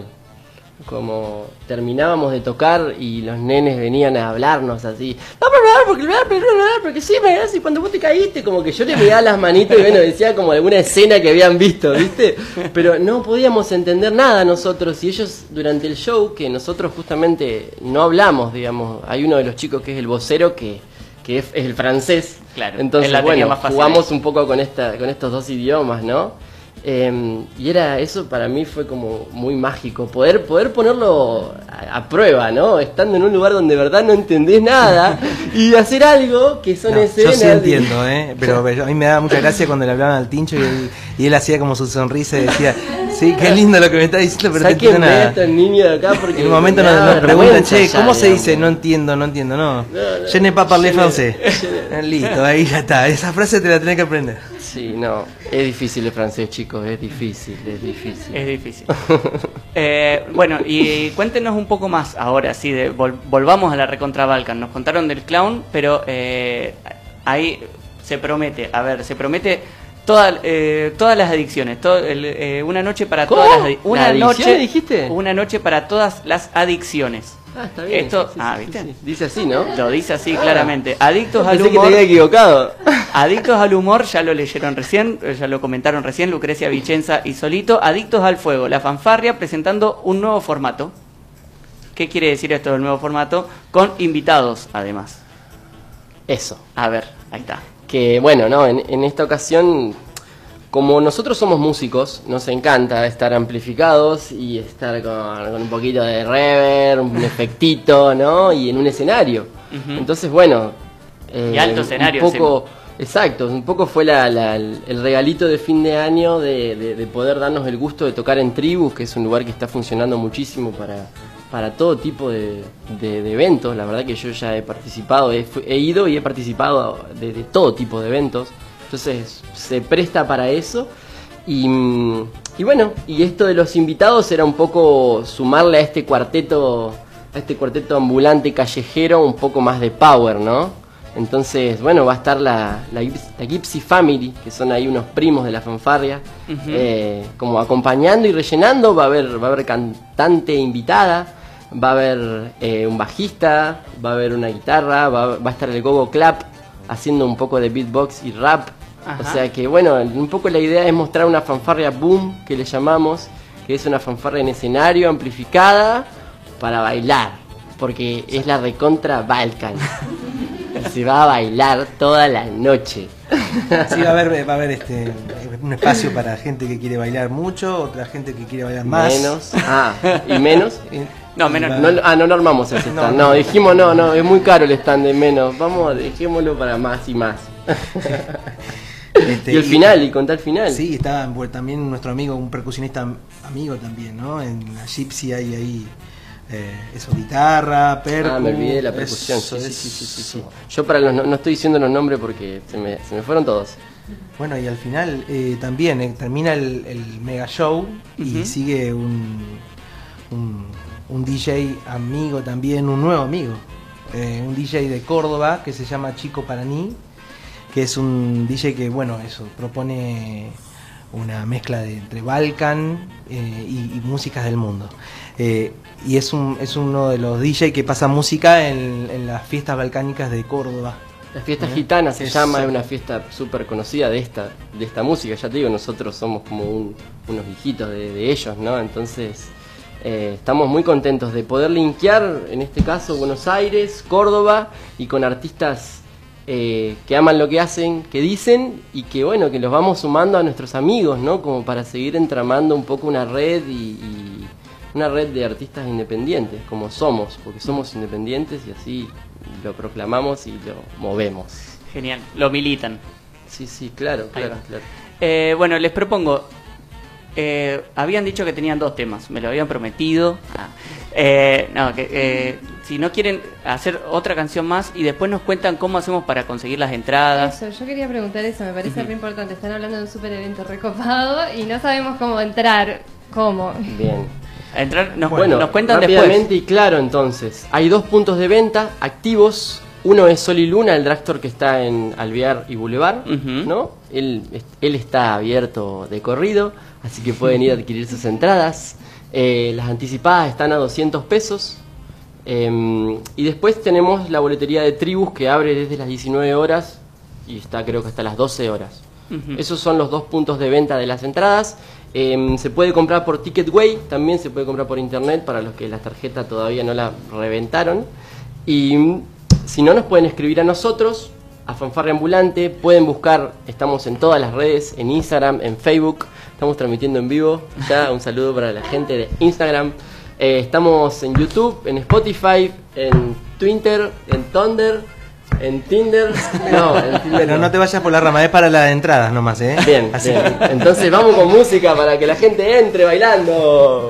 [SPEAKER 16] Como terminábamos de tocar y los nenes venían a hablarnos así, no, porque, porque sí, me y cuando vos te caíste, como que yo le miraba las manitos y bueno, decía como alguna escena que habían visto, ¿viste? Pero no podíamos entender nada nosotros, y ellos durante el show, que nosotros justamente no hablamos, digamos, hay uno de los chicos que es el vocero que, que es, es el francés,
[SPEAKER 7] claro,
[SPEAKER 16] entonces
[SPEAKER 7] la
[SPEAKER 16] bueno,
[SPEAKER 7] más
[SPEAKER 16] jugamos un poco con, esta, con estos dos idiomas, ¿no? Eh, y era eso, para mí fue como muy mágico poder poder ponerlo a, a prueba, ¿no? Estando en un lugar donde de verdad no entendés nada y hacer algo que son
[SPEAKER 17] no,
[SPEAKER 16] escenas.
[SPEAKER 17] Yo sí entiendo, ¿eh? Pero a mí me daba mucha gracia cuando le hablaban al Tincho y él, y él hacía como su sonrisa y decía, sí, qué lindo lo que me está diciendo, pero no entiendo nada.
[SPEAKER 16] Este niño de acá porque
[SPEAKER 17] en un momento nos, nos preguntan, che, ¿cómo se dice? No entiendo, no entiendo, no. Je ne pas parler français. Listo, ahí ya está. Esa frase te la tenés que aprender.
[SPEAKER 16] Sí, no, es difícil el francés, chicos, es difícil, es difícil.
[SPEAKER 7] Es difícil. eh, bueno, y cuéntenos un poco más ahora, sí, de, vol, volvamos a la Recontra Balkan. Nos contaron del clown, pero eh, ahí se promete, a ver, se promete toda, eh, todas las adicciones, todo, el, eh, una noche para
[SPEAKER 16] ¿Cómo?
[SPEAKER 7] todas las adicciones. Una noche,
[SPEAKER 16] dijiste?
[SPEAKER 7] Una noche para todas las adicciones.
[SPEAKER 16] Ah, está bien.
[SPEAKER 7] Esto,
[SPEAKER 16] sí, sí,
[SPEAKER 7] ah,
[SPEAKER 16] sí,
[SPEAKER 7] ¿viste?
[SPEAKER 16] Sí, sí. Dice así, ¿no?
[SPEAKER 7] Lo dice así ah, claramente. Adictos al
[SPEAKER 16] humor.
[SPEAKER 7] Pensé que
[SPEAKER 16] te había equivocado.
[SPEAKER 7] Adictos al humor, ya lo leyeron recién, ya lo comentaron recién, Lucrecia Vicenza y Solito. Adictos al fuego, la fanfarria presentando un nuevo formato. ¿Qué quiere decir esto del nuevo formato? Con invitados, además.
[SPEAKER 16] Eso.
[SPEAKER 7] A ver, ahí está.
[SPEAKER 16] Que bueno, no, en, en esta ocasión, como nosotros somos músicos, nos encanta estar amplificados y estar con, con un poquito de reverb, un efectito, ¿no? Y en un escenario. Uh-huh. Entonces, bueno,
[SPEAKER 7] eh, y alto escenario.
[SPEAKER 16] Un poco, sí. Exacto, un poco fue la, la, el regalito de fin de año de, de, de poder darnos el gusto de tocar en Tribus, que es un lugar que está funcionando muchísimo para, para todo tipo de, de, de eventos. La verdad que yo ya he participado, he, he ido y he participado de, de todo tipo de eventos. Entonces se presta para eso y, y bueno, y esto de los invitados era un poco sumarle a este cuarteto, a este cuarteto ambulante callejero un poco más de power, ¿no? Entonces, bueno, va a estar la, la, la Gypsy Family, que son ahí unos primos de la fanfarria, uh-huh. eh, como acompañando y rellenando. Va a haber, va a haber cantante invitada, va a haber eh, un bajista, va a haber una guitarra, va, va a estar el Gogo Clap haciendo un poco de beatbox y rap. Ajá. O sea que bueno, un poco la idea es mostrar una fanfarria boom, que le llamamos, que es una fanfarria en escenario amplificada para bailar, porque es la recontra Balkan. Se va a bailar toda la noche.
[SPEAKER 17] Sí, va a haber, va a haber este, un espacio para gente que quiere bailar mucho, otra gente que quiere bailar más.
[SPEAKER 16] Menos. Ah, ¿y menos?
[SPEAKER 7] No, menos.
[SPEAKER 16] No, ah, no, no armamos ese stand.
[SPEAKER 17] No,
[SPEAKER 16] No, dijimos no, no, es muy caro el stand de menos. Vamos, dejémoslo para más y más.
[SPEAKER 17] Este,
[SPEAKER 16] y el final, y contar el final.
[SPEAKER 17] Sí, está pues, también nuestro amigo, un percusionista amigo también, ¿no? En la Gypsy hay ahí eh, eso, guitarra, percu.
[SPEAKER 16] Ah, me olvidé de la percusión.
[SPEAKER 17] Eso,
[SPEAKER 16] Sí, sí, sí, sí, sí.
[SPEAKER 17] eso.
[SPEAKER 16] Yo para los, no, no estoy diciendo los nombres porque se me, se me fueron todos.
[SPEAKER 17] Bueno, y al final eh, también eh, termina el, el mega show y
[SPEAKER 7] Ujú.
[SPEAKER 17] sigue un, un, un D J amigo también, un nuevo amigo, eh, un D J de Córdoba que se llama Chico Paraní, que es un D J que, bueno, eso, propone una mezcla de, entre Balkan eh, y, y músicas del mundo. Eh, y es, un, es uno de los D J que pasa música en, en las fiestas balcánicas de Córdoba.
[SPEAKER 16] La fiesta
[SPEAKER 17] ¿Eh?
[SPEAKER 16] gitana se
[SPEAKER 17] Es-
[SPEAKER 16] llama, es una fiesta súper conocida de esta, de esta música. Ya te digo, nosotros somos como un- unos hijitos de, de ellos, ¿no? Entonces, eh, estamos muy contentos de poder linkear, en este caso, Buenos Aires, Córdoba, y con artistas eh, que aman lo que hacen, que dicen, y que, bueno, que los vamos sumando a nuestros amigos, ¿no? Como para seguir entramando un poco una red y, y una red de artistas independientes, como somos, porque somos independientes y así lo proclamamos y lo movemos.
[SPEAKER 7] Genial, lo militan.
[SPEAKER 16] Sí, sí, claro, claro,
[SPEAKER 7] Ahí va.
[SPEAKER 16] claro.
[SPEAKER 7] Eh, bueno, les propongo. eh, habían dicho que tenían dos temas, me lo habían prometido. Ah, eh, no, que eh, si no quieren hacer otra canción más y después nos cuentan cómo hacemos para conseguir las entradas.
[SPEAKER 6] Eso, yo quería preguntar eso, me parece
[SPEAKER 7] Ujú.
[SPEAKER 6] re importante. Están hablando de un super evento recopado y no sabemos cómo entrar. ¿Cómo?
[SPEAKER 16] Bien.
[SPEAKER 7] Entrar, nos,
[SPEAKER 16] Bueno,
[SPEAKER 7] nos cuentan
[SPEAKER 16] rápidamente
[SPEAKER 7] después.
[SPEAKER 16] y claro, entonces, hay dos puntos de venta activos. Uno es Sol y Luna, el drugstore que está en Alvear y Boulevard, ¿no? Él, él está abierto de corrido, así que pueden ir a adquirir sus entradas. Eh, las anticipadas están a doscientos pesos. Eh, y después tenemos la boletería de Tribus que abre desde las diecinueve horas y está creo que hasta las doce horas.
[SPEAKER 7] Ujú.
[SPEAKER 16] Esos son los dos puntos de venta de las entradas. Eh, se puede comprar por Ticketway, también se puede comprar por internet para los que la tarjeta todavía no la reventaron. Y mm, si no, nos pueden escribir a nosotros, a Fanfarria Ambulante. Pueden buscar, estamos en todas las redes, en Instagram, en Facebook. Estamos transmitiendo en vivo. Ya un saludo para la gente de Instagram. Eh, estamos en YouTube, en Spotify, en Twitter, en Thunder, en Tinder. No, en Tinder
[SPEAKER 17] Pero no te vayas por la rama, es para las entradas nomás, ¿eh?
[SPEAKER 16] Bien,
[SPEAKER 17] Así
[SPEAKER 16] bien.
[SPEAKER 17] que-
[SPEAKER 16] Entonces vamos con música para que la gente entre bailando.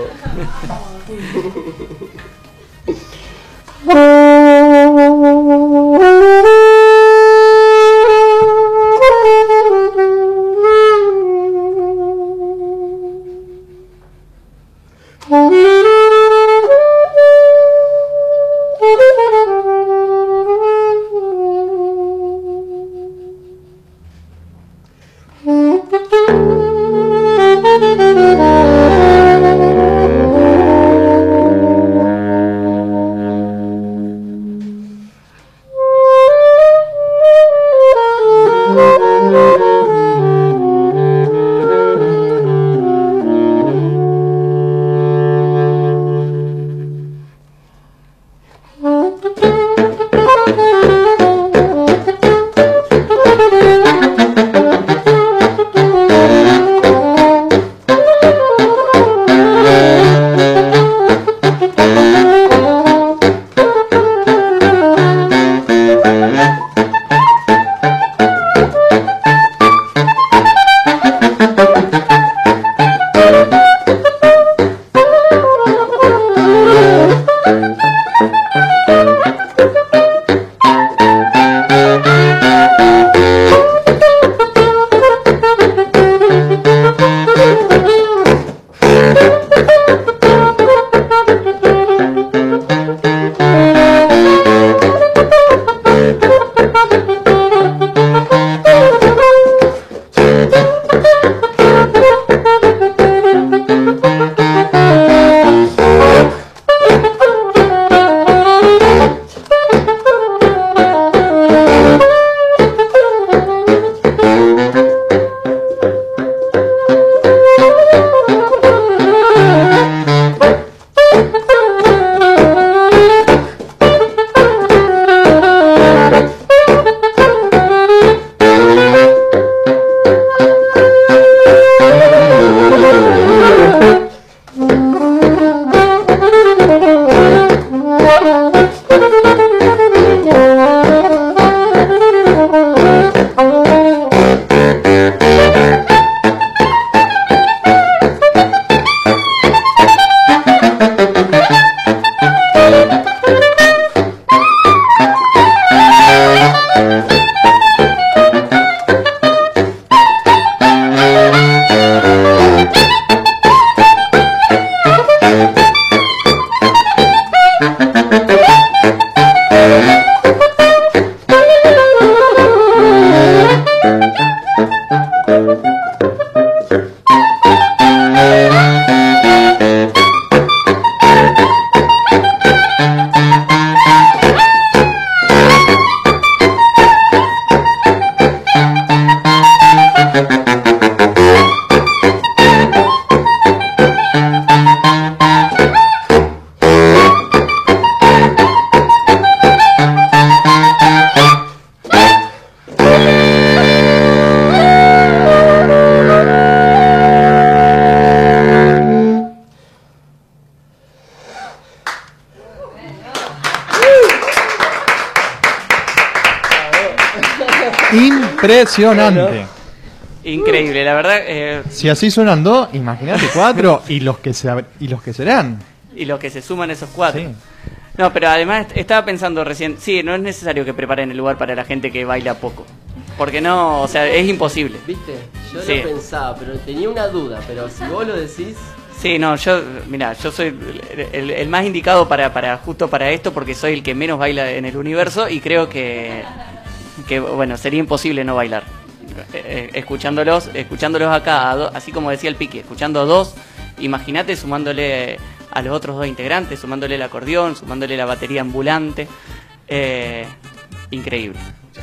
[SPEAKER 4] Impresionante.
[SPEAKER 7] Increíble, la verdad. Eh,
[SPEAKER 4] Si así suenan dos, imagínate cuatro y los que se, y los que serán.
[SPEAKER 7] y los que se suman esos cuatro. No, pero además estaba pensando recién, sí, no es necesario que preparen el lugar para la gente que baila poco. Porque no, o sea, es imposible.
[SPEAKER 16] ¿Viste? Yo
[SPEAKER 7] Sí.
[SPEAKER 16] lo pensaba, pero tenía una duda, pero si vos lo decís...
[SPEAKER 7] Sí, no, yo, mira, yo soy el, el- el más indicado para, para justo para esto porque soy el que menos baila en el universo y creo que, que bueno, sería imposible no bailar. Eh, eh, escuchándolos, escuchándolos acá, a do- así como decía el Piqui, escuchando a dos, imagínate sumándole a los otros dos integrantes, sumándole el acordeón, sumándole la batería ambulante, eh, increíble.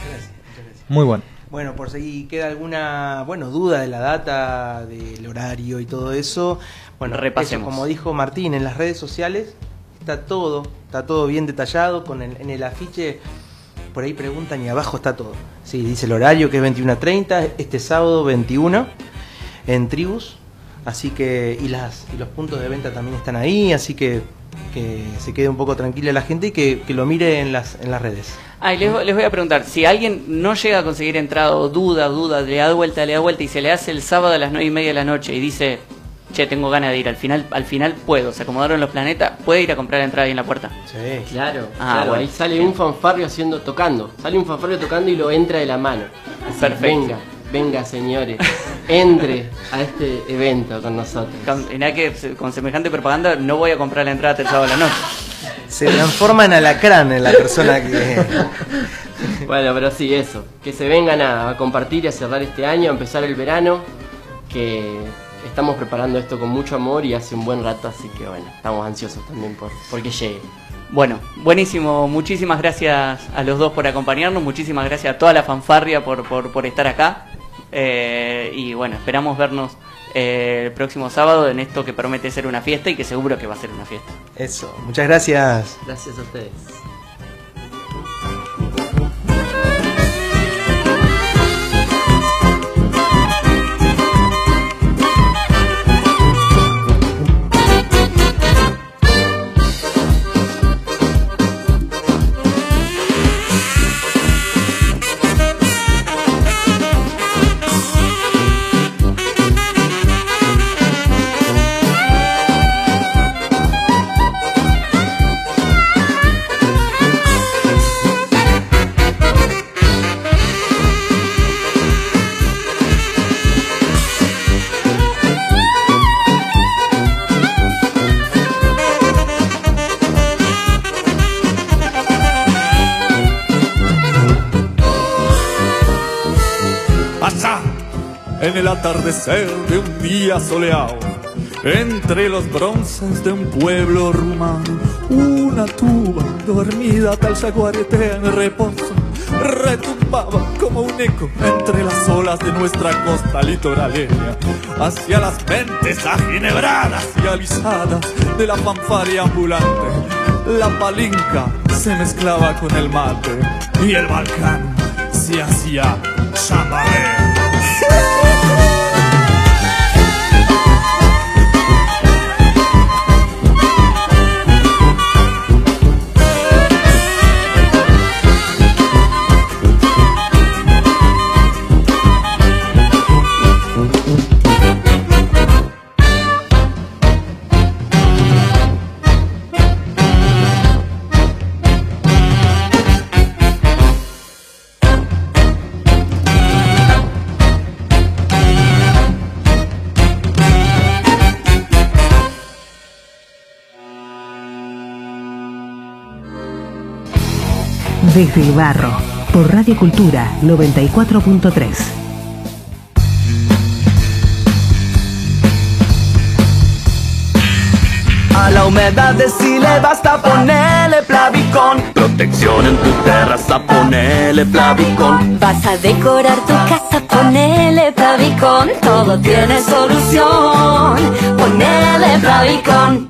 [SPEAKER 4] Muy bueno.
[SPEAKER 17] Bueno, por si queda alguna bueno duda de la data, del horario y todo eso, bueno,
[SPEAKER 7] Repasemos.
[SPEAKER 17] eso, como dijo Martín, en las redes sociales está todo, está todo bien detallado, con el, en el afiche, por ahí preguntan y abajo está todo. Sí, dice el horario que es veintiuno a treinta, este sábado veintiuno en Tribus, así que, y, las, y los puntos de venta también están ahí, así que que se quede un poco tranquila la gente y que, que lo mire en las, en las redes.
[SPEAKER 7] Ah, y les, les voy a preguntar, si alguien no llega a conseguir entrada o duda, duda, le da vuelta, le da vuelta y se le hace el sábado a las nueve y media de la noche y dice, che, tengo ganas de ir, al final al final puedo, se acomodaron los planetas, ¿puede ir a comprar la entrada ahí en la puerta?
[SPEAKER 17] Sí.
[SPEAKER 16] Claro,
[SPEAKER 7] Ah,
[SPEAKER 16] claro,
[SPEAKER 7] bueno.
[SPEAKER 16] ahí sale un fanfarrio haciendo, tocando. Sale un fanfarrio tocando y lo entra de la mano. Así,
[SPEAKER 7] Perfecto.
[SPEAKER 16] Venga, venga señores, entre a este evento con nosotros.
[SPEAKER 7] Con, y nada que se- con semejante propaganda no voy a comprar la entrada hasta el sábado a la noche.
[SPEAKER 17] Se transforma en alacrán en la persona que...
[SPEAKER 16] Bueno, pero sí, eso. Que se vengan a, a compartir y a cerrar este año, a empezar el verano. Que estamos preparando esto con mucho amor y hace un buen rato, así que bueno, estamos ansiosos también por, por que llegue.
[SPEAKER 7] Bueno, buenísimo, muchísimas gracias a los dos por acompañarnos, muchísimas gracias a toda la fanfarria por, por, por estar acá. Eh, y bueno, esperamos vernos eh, el próximo sábado en esto que promete ser una fiesta y que seguro que va a ser una fiesta.
[SPEAKER 17] Eso, muchas gracias.
[SPEAKER 16] Gracias a ustedes.
[SPEAKER 18] Allá, en el atardecer de un día soleado, entre los bronces de un pueblo rumano, una tuba dormida tal jaguarete en reposo retumbaba como un eco entre las olas de nuestra costa litoraleña, hacia las mentes aginebradas y alisadas de la fanfarria ambulante. La palinca se mezclaba con el mate y el Balcán se hacía chamamé.
[SPEAKER 8] Desde el Barro, por Radio Cultura noventa y cuatro punto tres.
[SPEAKER 12] A la humedad de si le basta ponerle casa, ponele Plavicón.
[SPEAKER 19] Vas a decorar tu casa, ponele Plavicón. Todo tiene solución, ponele Plavicón.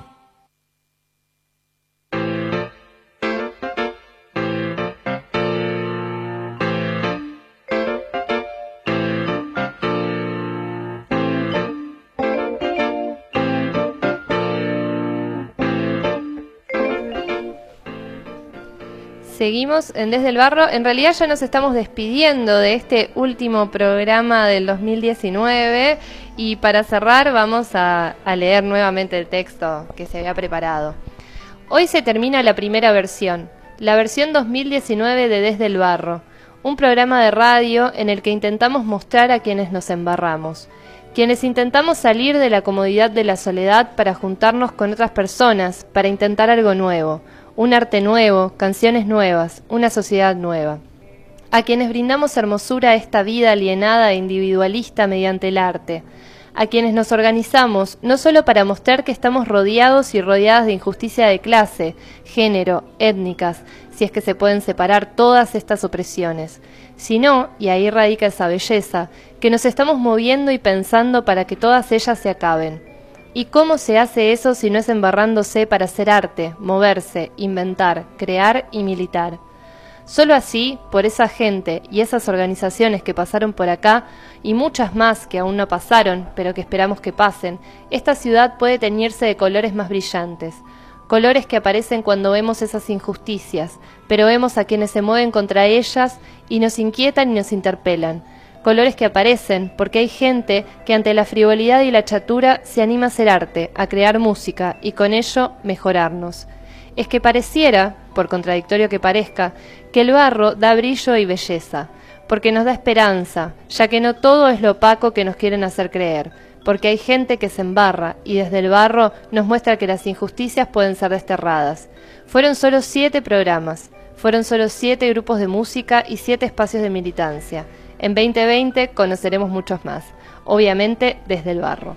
[SPEAKER 6] Seguimos en Desde el Barro. En realidad ya nos estamos despidiendo de este último programa del dos mil diecinueve y para cerrar vamos a, a leer nuevamente el texto que se había preparado. Hoy se termina la primera versión, la versión dos mil diecinueve de Desde el Barro, un programa de radio en el que intentamos mostrar a quienes nos embarramos, quienes intentamos salir de la comodidad de la soledad para juntarnos con otras personas, para intentar algo nuevo, un arte nuevo, canciones nuevas, una sociedad nueva. A quienes brindamos hermosura a esta vida alienada e individualista mediante el arte. A quienes nos organizamos no solo para mostrar que estamos rodeados y rodeadas de injusticia de clase, género, étnicas, si es que se pueden separar todas estas opresiones, sino, y ahí radica esa belleza, que nos estamos moviendo y pensando para que todas ellas se acaben. ¿Y cómo se hace eso si no es embarrándose para hacer arte, moverse, inventar, crear y militar? Solo así, por esa gente y esas organizaciones que pasaron por acá, y muchas más que aún no pasaron, pero que esperamos que pasen, esta ciudad puede teñirse de colores más brillantes. Colores que aparecen cuando vemos esas injusticias, pero vemos a quienes se mueven contra ellas y nos inquietan y nos interpelan. Colores que aparecen porque hay gente que ante la frivolidad y la chatura se anima a hacer arte, a crear música y con ello mejorarnos. Es que pareciera, por contradictorio que parezca, que el barro da brillo y belleza, porque nos da esperanza, ya que no todo es lo opaco que nos quieren hacer creer, porque hay gente que se embarra y desde el barro nos muestra que las injusticias pueden ser desterradas. Fueron solo siete programas, fueron solo siete grupos de música y siete espacios de militancia. En veinte veinte conoceremos muchos más, obviamente desde el barro.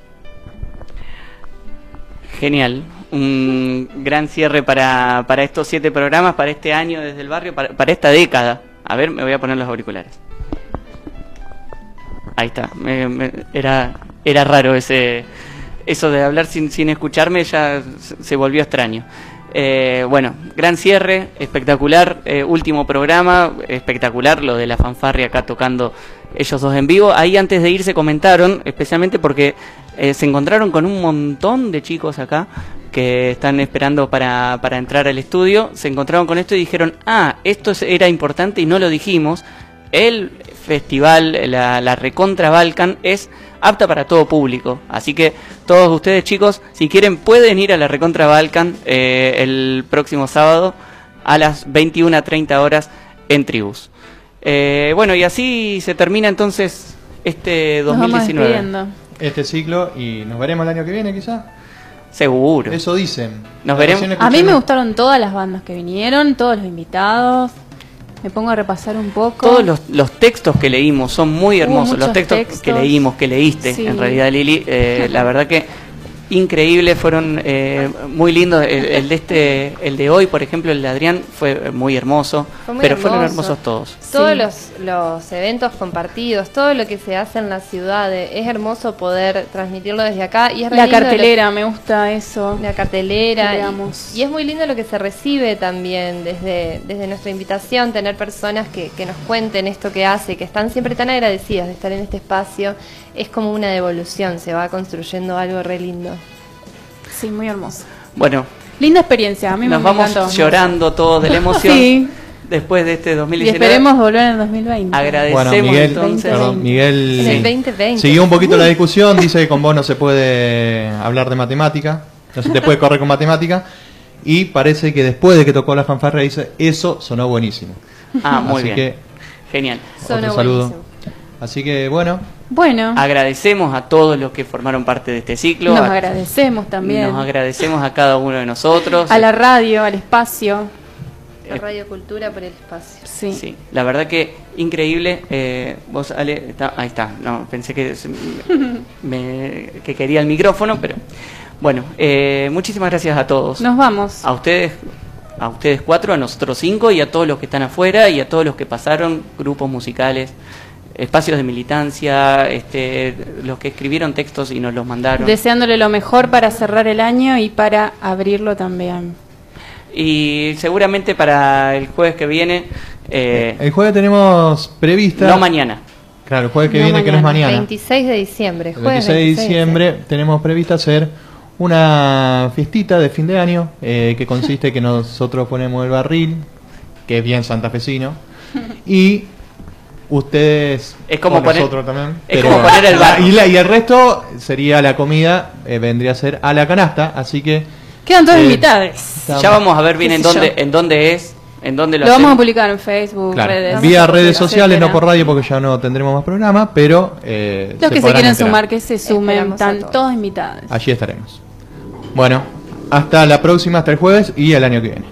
[SPEAKER 7] Genial, un gran cierre para, para estos siete programas, para este año desde el barrio, para, para esta década. A ver, me voy a poner los auriculares. Ahí está, me, me, era, era raro ese, eso de hablar sin, sin escucharme, ya se volvió extraño. Eh, bueno, gran cierre, espectacular, eh, último programa, espectacular lo de la fanfarria acá tocando ellos dos en vivo. Ahí antes de irse comentaron, especialmente porque eh, se encontraron con un montón de chicos acá que están esperando para, para entrar al estudio, se encontraron con esto y dijeron, ah, esto era importante y no lo dijimos, el festival, la, la Recontra Balkan es apta para todo público, así que todos ustedes chicos, si quieren pueden ir a la Recontra Balkan eh, el próximo sábado a las veintiuna treinta horas en Tribus. Eh, bueno, y así se termina entonces este dos mil diecinueve.
[SPEAKER 4] Este ciclo y nos veremos el año que viene quizás.
[SPEAKER 7] Seguro.
[SPEAKER 4] Eso dicen.
[SPEAKER 7] Nos veremos.
[SPEAKER 14] A mí me gustaron todas las bandas que vinieron, todos los invitados. Me pongo a repasar un poco.
[SPEAKER 7] Todos los, los textos que leímos son muy hermosos. Los textos, textos que leímos, que leíste, sí. En realidad, Lili, eh, la verdad que increíble, fueron eh, muy lindos. El, el de este, el de hoy, por ejemplo, el de Adrián fue muy hermoso, fue muy pero hermoso. Fueron hermosos todos.
[SPEAKER 6] Todos sí. los, los eventos compartidos, todo lo que se hace en la ciudad, es hermoso poder transmitirlo desde acá. Y es
[SPEAKER 14] la cartelera, lo, me gusta eso.
[SPEAKER 6] La cartelera. Y, y es muy lindo lo que se recibe también desde, desde nuestra invitación, tener personas que, que nos cuenten esto que hace, que están siempre tan agradecidas de estar en este espacio. Es como una devolución, se va construyendo algo re lindo.
[SPEAKER 14] Sí, muy hermoso.
[SPEAKER 7] Bueno,
[SPEAKER 14] linda experiencia, a mí
[SPEAKER 7] nos
[SPEAKER 14] me
[SPEAKER 7] vamos
[SPEAKER 14] encantó.
[SPEAKER 7] Llorando todos de la emoción.
[SPEAKER 14] Sí.
[SPEAKER 7] Después de este dos mil diecinueve.
[SPEAKER 14] Y esperemos volver en el dos mil veinte.
[SPEAKER 7] Agradecemos
[SPEAKER 4] bueno, Miguel,
[SPEAKER 7] entonces.
[SPEAKER 4] Perdón, Miguel
[SPEAKER 6] en el veinte veinte.
[SPEAKER 4] Siguió un poquito la discusión, dice que con vos no se puede hablar de matemática, no se te puede correr con matemática. Y parece que después de que tocó la fanfarria dice, eso sonó buenísimo.
[SPEAKER 7] Ah, muy
[SPEAKER 4] Así
[SPEAKER 7] bien.
[SPEAKER 4] Que,
[SPEAKER 7] genial.
[SPEAKER 4] Otro
[SPEAKER 6] sonó
[SPEAKER 4] saludo.
[SPEAKER 6] Buenísimo.
[SPEAKER 4] Así que bueno.
[SPEAKER 14] Bueno.
[SPEAKER 7] Agradecemos a todos los que formaron parte de este ciclo.
[SPEAKER 14] Nos
[SPEAKER 7] a,
[SPEAKER 14] agradecemos también.
[SPEAKER 7] Nos agradecemos a cada uno de nosotros.
[SPEAKER 14] A la radio, al espacio.
[SPEAKER 6] La Radio Cultura por el espacio.
[SPEAKER 14] Sí.
[SPEAKER 7] Sí, la verdad que increíble. Eh, vos, Ale, está, ahí está. No, pensé que, me, que quería el micrófono, pero bueno, eh, muchísimas gracias a todos.
[SPEAKER 14] Nos vamos.
[SPEAKER 7] A ustedes, a ustedes cuatro, a nosotros cinco y a todos los que están afuera y a todos los que pasaron, grupos musicales, espacios de militancia, este, los que escribieron textos y nos los mandaron.
[SPEAKER 14] Deseándole lo mejor para cerrar el año y para abrirlo también.
[SPEAKER 7] Y seguramente para el jueves que viene... Eh,
[SPEAKER 4] el jueves tenemos prevista...
[SPEAKER 7] No mañana.
[SPEAKER 4] Claro, el jueves que
[SPEAKER 6] No
[SPEAKER 4] viene,
[SPEAKER 6] mañana,
[SPEAKER 4] que no es mañana.
[SPEAKER 6] veintiséis de diciembre.
[SPEAKER 4] El veintiséis de diciembre tenemos prevista hacer una fiestita de fin de año, eh, que consiste que nosotros ponemos el barril, que es bien santafesino, y... ustedes
[SPEAKER 7] es como
[SPEAKER 4] o
[SPEAKER 7] poner,
[SPEAKER 4] nosotros también
[SPEAKER 7] es
[SPEAKER 4] pero,
[SPEAKER 7] como poner el bar
[SPEAKER 4] y, la, y el resto sería la comida, eh, vendría a ser a la canasta, así que
[SPEAKER 14] quedan todos
[SPEAKER 4] eh,
[SPEAKER 14] invitados.
[SPEAKER 7] Ya vamos a ver bien
[SPEAKER 14] ¿Qué
[SPEAKER 7] en
[SPEAKER 14] sé
[SPEAKER 7] dónde
[SPEAKER 14] yo?
[SPEAKER 7] en dónde es, en dónde lo,
[SPEAKER 14] Lo vamos a
[SPEAKER 7] hacemos.
[SPEAKER 14] publicar en Facebook,
[SPEAKER 4] claro,
[SPEAKER 14] redes
[SPEAKER 4] vía redes sociales,
[SPEAKER 14] etcétera.
[SPEAKER 4] no por radio porque ya no tendremos más programa, pero eh,
[SPEAKER 14] Los que se
[SPEAKER 4] podrán
[SPEAKER 14] quieren
[SPEAKER 4] enterar.
[SPEAKER 14] sumar, que se sumen,
[SPEAKER 6] Esperamos a
[SPEAKER 14] están
[SPEAKER 6] todos.
[SPEAKER 14] todos invitados.
[SPEAKER 4] Allí estaremos. Bueno, hasta la próxima, hasta el jueves y el año que viene.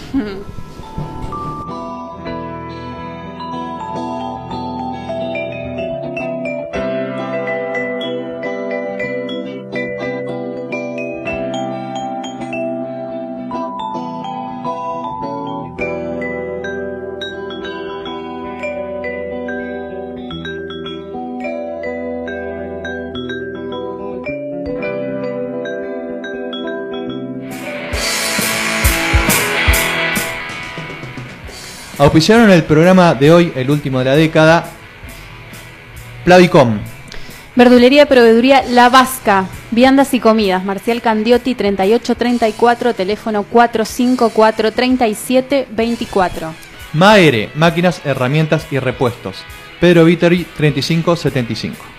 [SPEAKER 4] Auspiciaron el programa de hoy, el último de la década, Plavicom.
[SPEAKER 14] Verdulería Proveeduría La Vasca, viandas y comidas, Marcial Candiotti treinta y ocho treinta y cuatro, teléfono cuatro cinco cuatro, treinta y siete veinticuatro.
[SPEAKER 4] Maere, máquinas, herramientas y repuestos. Pedro Viteri treinta y cinco setenta y cinco.